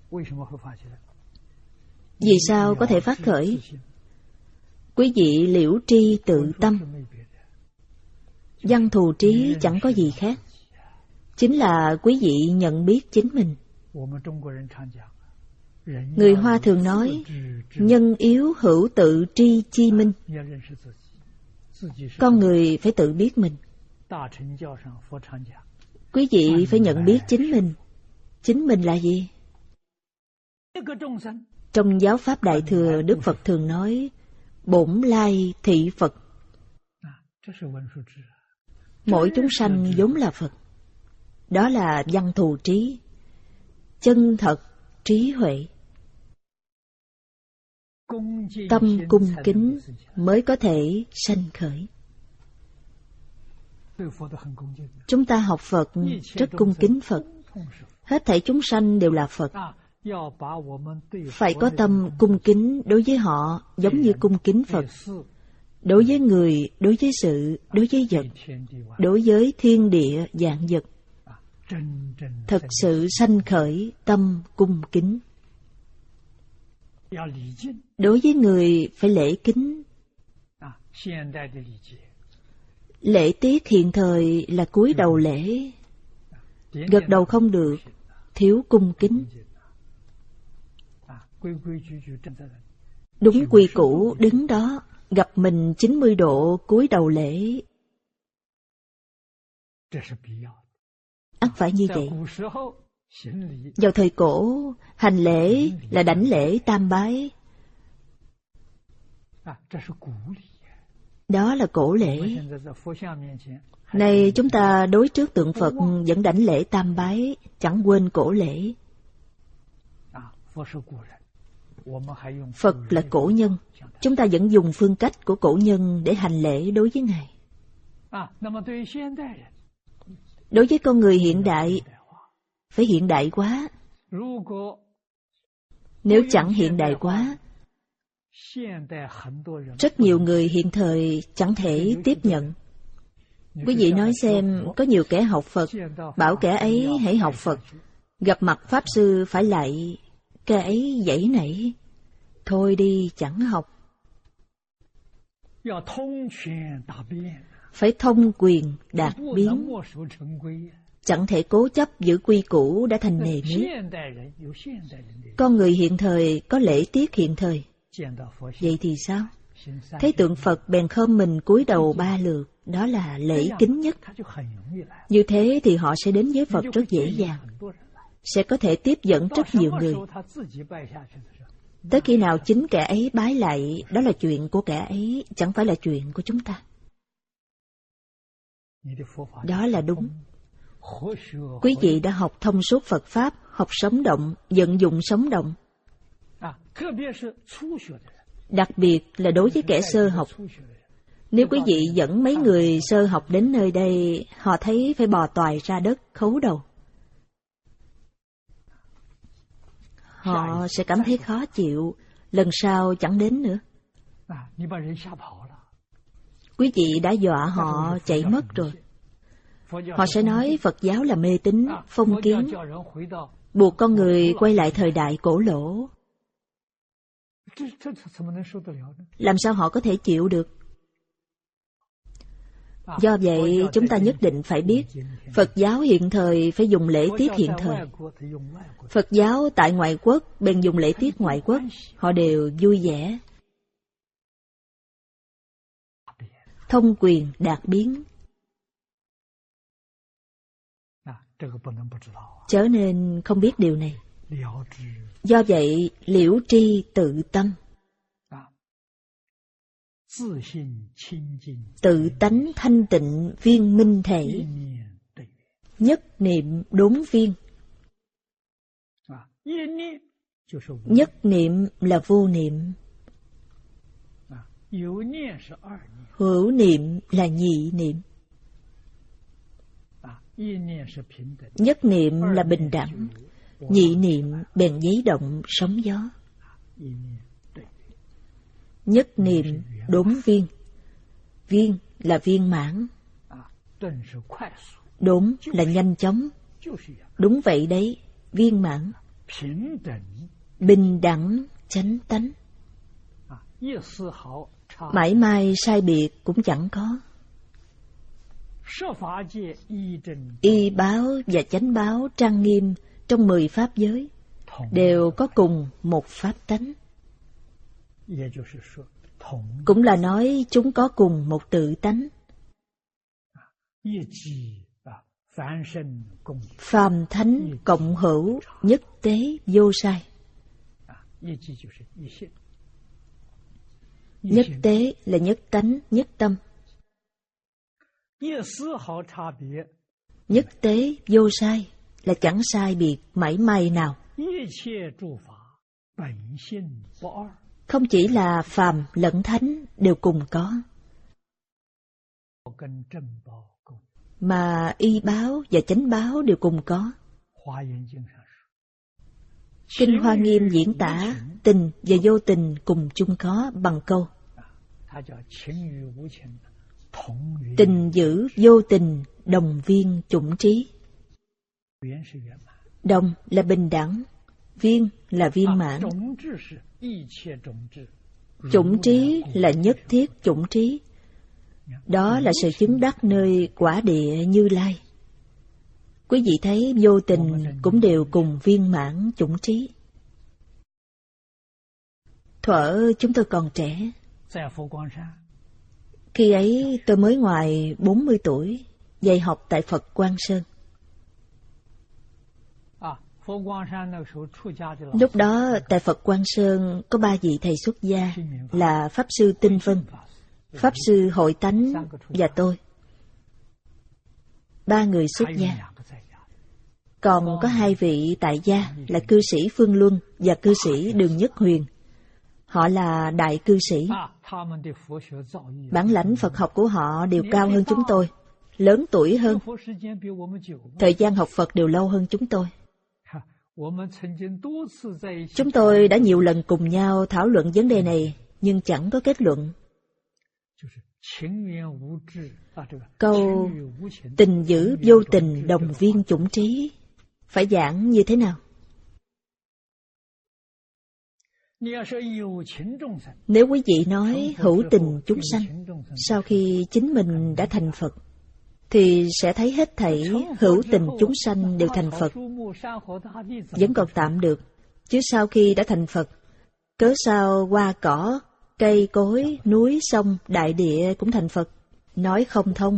Vì sao có thể phát khởi? Quý vị liễu tri tự tâm. Văn thù trí chẳng có gì khác, chính là quý vị nhận biết chính mình. Người Hoa thường nói, nhân yếu hữu tự tri chi minh. Con người phải tự biết mình. Quý vị phải nhận biết chính mình. Chính mình là gì? Trong giáo pháp Đại Thừa, Đức Phật thường nói, bổn lai thị Phật. Mỗi chúng sanh vốn là Phật. Đó là văn thù trí, chân thật trí huệ. Tâm cung kính mới có thể sanh khởi. Chúng ta học Phật rất cung kính Phật. Hết thảy chúng sanh đều là Phật. Phải có tâm cung kính đối với họ giống như cung kính Phật. Đối với người, đối với sự, đối với vật, đối với thiên địa vạn vật, thật sự sanh khởi tâm cung kính. Đối với người phải lễ kính. Lễ tiết hiện thời là cúi đầu lễ, gật đầu không được, thiếu cung kính. Đúng quy củ đứng đó, gặp mình chín mươi độ cúi đầu lễ. Ắt phải như vậy. Vào thời cổ, hành lễ là đảnh lễ tam bái. Đó là cổ lễ. Nay chúng ta đối trước tượng Phật vẫn đảnh lễ tam bái, chẳng quên cổ lễ. Phật là cổ nhân, chúng ta vẫn dùng phương cách của cổ nhân để hành lễ đối với Ngài. Đối với con người hiện đại, phải hiện đại quá. Nếu chẳng hiện đại quá, rất nhiều người hiện thời chẳng thể tiếp nhận. Quý vị nói xem, có nhiều kẻ học Phật, bảo kẻ ấy hãy học Phật. Gặp mặt Pháp Sư phải lại, kẻ ấy giãy nảy. Thôi đi, chẳng học. Phải thông quyền, đạt biến. Chẳng thể cố chấp giữ quy củ đã thành nề nếp. Con người hiện thời có lễ tiết hiện thời. Vậy thì sao? Thấy tượng Phật bèn khom mình cúi đầu ba lượt, đó là lễ kính nhất. Như thế thì họ sẽ đến với Phật rất dễ dàng, sẽ có thể tiếp dẫn rất nhiều người. Tới khi nào chính kẻ ấy bái lại, đó là chuyện của kẻ ấy, chẳng phải là chuyện của chúng ta. Đó là đúng. Quý vị đã học thông suốt Phật Pháp, học sống động, vận dụng sống động. Đặc biệt là đối với kẻ sơ học. Nếu quý vị dẫn mấy người sơ học đến nơi đây, họ thấy phải bò toài ra đất, khấu đầu. Họ sẽ cảm thấy khó chịu, lần sau chẳng đến nữa. Quý vị đã dọa họ chạy mất rồi. Họ sẽ nói Phật giáo là mê tín, phong kiến, buộc con người quay lại thời đại cổ lỗ. Làm sao họ có thể chịu được? Do vậy, chúng ta nhất định phải biết, Phật giáo hiện thời phải dùng lễ tiết hiện thời. Phật giáo tại ngoại quốc bèn dùng lễ tiết ngoại quốc, họ đều vui vẻ. Thông quyền, đạt biến. Chớ nên không biết điều này. Do vậy, liễu tri tự tâm. Tự tánh thanh tịnh viên minh thể. Nhất niệm đốn viên. Nhất niệm là vô niệm. Hữu niệm là nhị niệm. Nhất niệm là bình đẳng, nhị niệm bèn giấy động sóng gió. Nhất niệm đốn viên. Viên là viên mãn, đốn là nhanh chóng. Đúng vậy đấy, viên mãn. Bình đẳng chánh tánh, mãi mai sai biệt cũng chẳng có. Y báo và chánh báo trang nghiêm trong mười pháp giới đều có cùng một pháp tánh. Cũng là nói chúng có cùng một tự tánh. Phàm thánh cộng hữu, nhất tế vô sai. Nhất tế là nhất tánh, nhất tâm. Nhất tế vô sai là chẳng sai biệt mảy may nào. Không chỉ là phàm lẫn thánh đều cùng có, mà y báo và chánh báo đều cùng có. Kinh Hoa Nghiêm diễn tả tình và vô tình cùng chung có bằng câu: tình giữ vô tình đồng viên chủng trí. Đồng là bình đẳng, viên là viên mãn, chủng trí là nhất thiết chủng trí. Đó là sự chứng đắc nơi quả địa Như Lai. Quý vị thấy vô tình cũng đều cùng viên mãn chủng trí. Thuở chúng tôi còn trẻ, khi ấy tôi mới ngoài bốn mươi tuổi, dạy học tại Phật Quang Sơn. Lúc đó tại Phật Quang Sơn có ba vị thầy xuất gia là Pháp Sư Tinh Vân, Pháp Sư Hội Tánh và tôi. Ba người xuất gia. Còn có hai vị tại gia là cư sĩ Phương Luân và cư sĩ Đường Nhất Huyền. Họ là đại cư sĩ. Bản lãnh Phật học của họ đều cao hơn chúng tôi, lớn tuổi hơn. Thời gian học Phật đều lâu hơn chúng tôi. Chúng tôi đã nhiều lần cùng nhau thảo luận vấn đề này, nhưng chẳng có kết luận. Câu tình dữ vô tình đồng viên chủng trí phải giảng như thế nào? Nếu quý vị nói hữu tình chúng sanh, sau khi chính mình đã thành Phật, thì sẽ thấy hết thảy hữu tình chúng sanh đều thành Phật. Vẫn còn tạm được. Chứ sau khi đã thành Phật, cớ sao hoa cỏ, cây cối, núi, sông, đại địa cũng thành Phật? Nói không thông.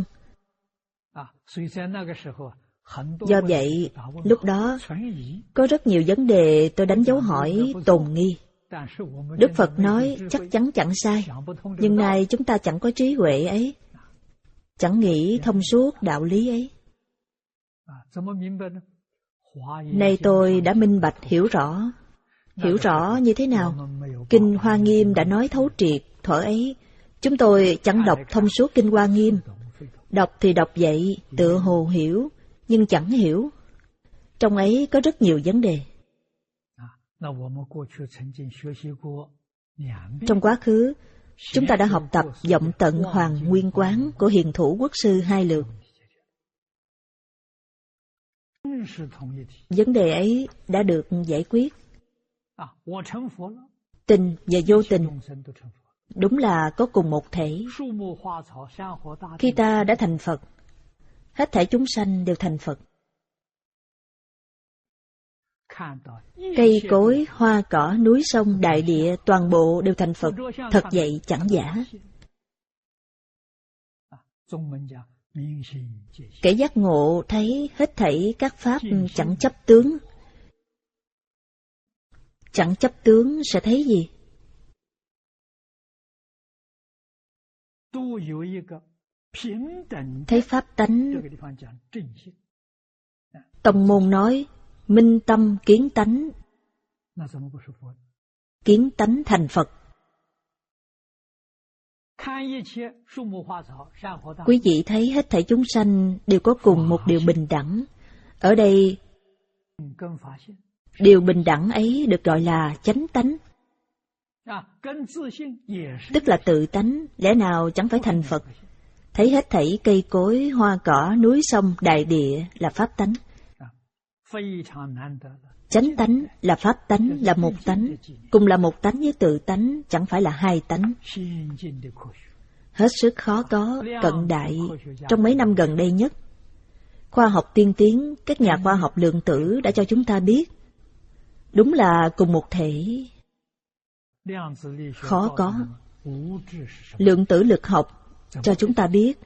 Do vậy, lúc đó, có rất nhiều vấn đề tôi đánh dấu hỏi, tồn nghi. Đức Phật nói chắc chắn chẳng sai, nhưng nay chúng ta chẳng có trí huệ ấy, chẳng nghĩ thông suốt đạo lý ấy. Nay tôi đã minh bạch hiểu rõ. Hiểu rõ như thế nào? Kinh Hoa Nghiêm đã nói thấu triệt, thuở ấy chúng tôi chẳng đọc thông suốt Kinh Hoa Nghiêm. Đọc thì đọc vậy, tựa hồ hiểu, nhưng chẳng hiểu. Trong ấy có rất nhiều vấn đề. Trong quá khứ, chúng ta đã học tập vọng tận Hoàng Nguyên Quán của Hiền Thủ Quốc Sư Hai Lược. Vấn đề ấy đã được giải quyết. Tình và vô tình đúng là có cùng một thể. Khi ta đã thành Phật, hết thảy chúng sanh đều thành Phật. Cây cối, hoa cỏ, núi sông, đại địa, toàn bộ đều thành Phật. Thật vậy chẳng giả. Kẻ giác ngộ thấy hết thảy các pháp chẳng chấp tướng. Chẳng chấp tướng sẽ thấy gì? Thấy pháp tánh. Tông môn nói minh tâm kiến tánh. Kiến tánh thành Phật. Quý vị thấy hết thảy chúng sanh đều có cùng một điều bình đẳng. Ở đây, điều bình đẳng ấy được gọi là chánh tánh. Tức là tự tánh, lẽ nào chẳng phải thành Phật? Thấy hết thảy cây cối, hoa cỏ, núi sông, đại địa là pháp tánh. Chánh tánh là pháp tánh, là một tánh. Cùng là một tánh với tự tánh, chẳng phải là hai tánh. Hết sức khó có, cận đại, trong mấy năm gần đây nhất. Khoa học tiên tiến, các nhà khoa học lượng tử đã cho chúng ta biết. Đúng là cùng một thể. Khó có. Lượng tử lực học cho chúng ta biết.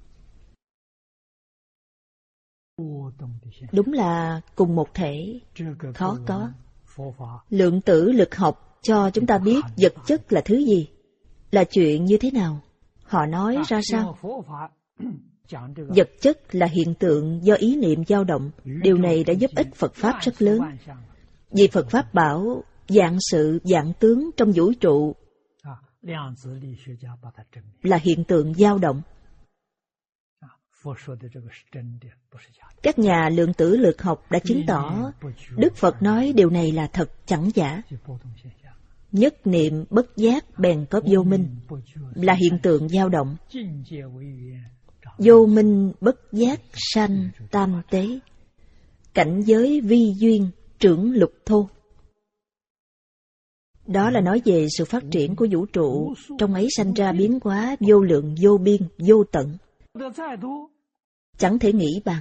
Đúng là cùng một thể. Khó có. Lượng tử lực học cho chúng ta biết vật chất là thứ gì, là chuyện như thế nào. Họ nói ra sao? Vật chất là hiện tượng do ý niệm dao động. Điều này đã giúp ích Phật Pháp rất lớn. Vì Phật Pháp bảo vạn sự vạn tướng trong vũ trụ là hiện tượng dao động. Các nhà lượng tử lực học đã chứng tỏ Đức Phật nói điều này là thật chẳng giả. Nhất niệm bất giác bèn có vô minh, là hiện tượng dao động. Vô minh bất giác sanh tam tế, cảnh giới vi duyên trưởng lục thô. Đó là nói về sự phát triển của vũ trụ, trong ấy sanh ra biến hóa vô lượng vô biên, vô tận. Chẳng thể nghĩ bàn.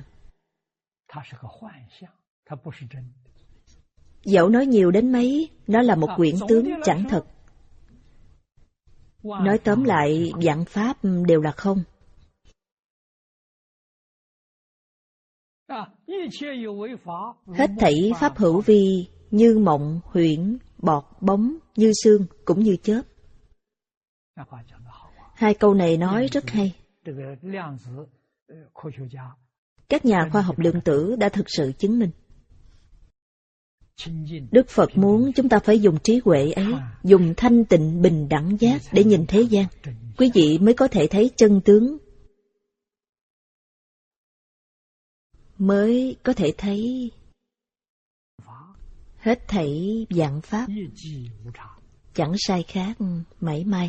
Dẫu nói nhiều đến mấy, nó là một quyển tướng chẳng thật. Nói tóm lại, vạn pháp đều là không. Hết thảy pháp hữu vi, như mộng, huyễn, bọt, bóng, như sương, cũng như chớp. Hai câu này nói rất hay. Các nhà khoa học lượng tử đã thực sự chứng minh. Đức Phật muốn chúng ta phải dùng trí huệ ấy, dùng thanh tịnh bình đẳng giác để nhìn thế gian. Quý vị mới có thể thấy chân tướng, mới có thể thấy hết thảy vạn pháp chẳng sai khác mảy may.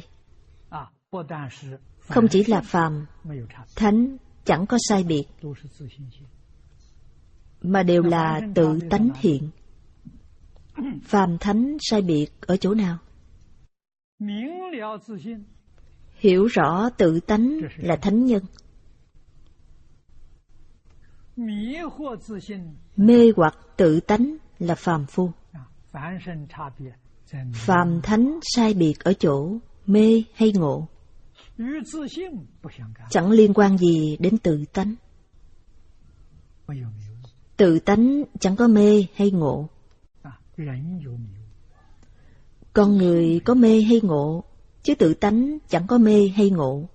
Không chỉ là phàm, thánh chẳng có sai biệt, mà đều là tự tánh hiện. Phàm thánh sai biệt ở chỗ nào? Hiểu rõ tự tánh là thánh nhân, mê hoặc tự tánh là phàm phu. Phàm thánh sai biệt ở chỗ mê hay ngộ, chẳng liên quan gì đến tự tánh. Tự tánh chẳng có mê hay ngộ. Con người có mê hay ngộ, chứ tự tánh chẳng có mê hay ngộ.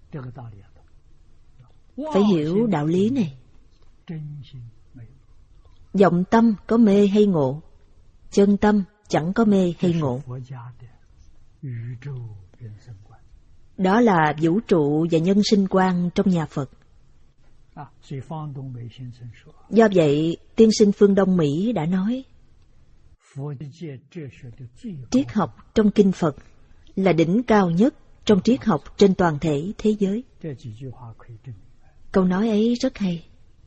Phải hiểu đạo lý này. Vọng tâm có mê hay ngộ, chân tâm chẳng có mê hay ngộ. Đó là vũ trụ và nhân sinh quan trong nhà Phật. Do vậy, tiên sinh Phương Đông Mỹ đã nói, triết học trong kinh Phật là đỉnh cao nhất trong triết học trên toàn thể thế giới. Câu nói ấy rất hay.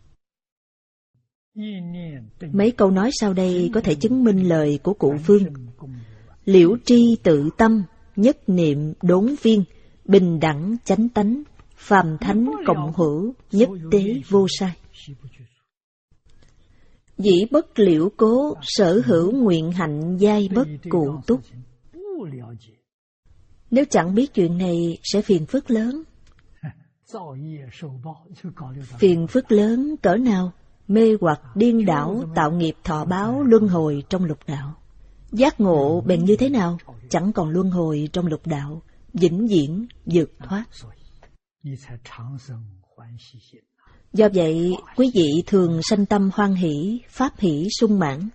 Mấy câu nói sau đây có thể chứng minh lời của cụ Phương. Liễu tri tự tâm, nhất niệm đốn viên, bình đẳng chánh tánh, phàm thánh cộng hữu, nhất tế vô sai. Dĩ bất liễu cố, sở hữu nguyện hạnh giai bất cụ túc. Nếu chẳng biết chuyện này sẽ phiền phức lớn. Phiền phức lớn cỡ nào? Mê hoặc điên đảo tạo nghiệp thọ báo luân hồi trong lục đạo. Giác ngộ bèn như thế nào? Chẳng còn luân hồi trong lục đạo, vĩnh viễn vượt thoát. Do vậy, quý vị thường sanh tâm hoan hỷ, pháp hỷ sung mãn.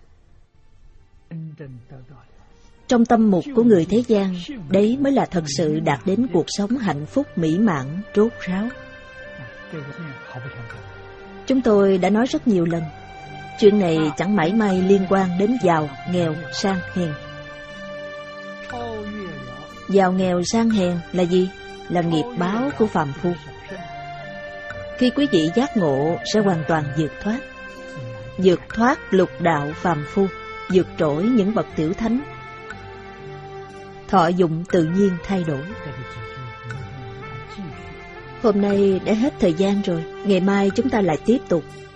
Trong tâm mục của người thế gian, đấy mới là thật sự đạt đến cuộc sống hạnh phúc mỹ mãn, rốt ráo. Chúng tôi đã nói rất nhiều lần, chuyện này chẳng mảy may liên quan đến giàu, nghèo, sang, hèn. Giàu, nghèo, sang, hèn là gì? Là nghiệp báo của phàm phu. Khi quý vị giác ngộ sẽ hoàn toàn vượt thoát. Vượt thoát lục đạo phàm phu, vượt trội những bậc tiểu thánh. Thọ dụng tự nhiên thay đổi. Hôm nay đã hết thời gian rồi, ngày mai chúng ta lại tiếp tục.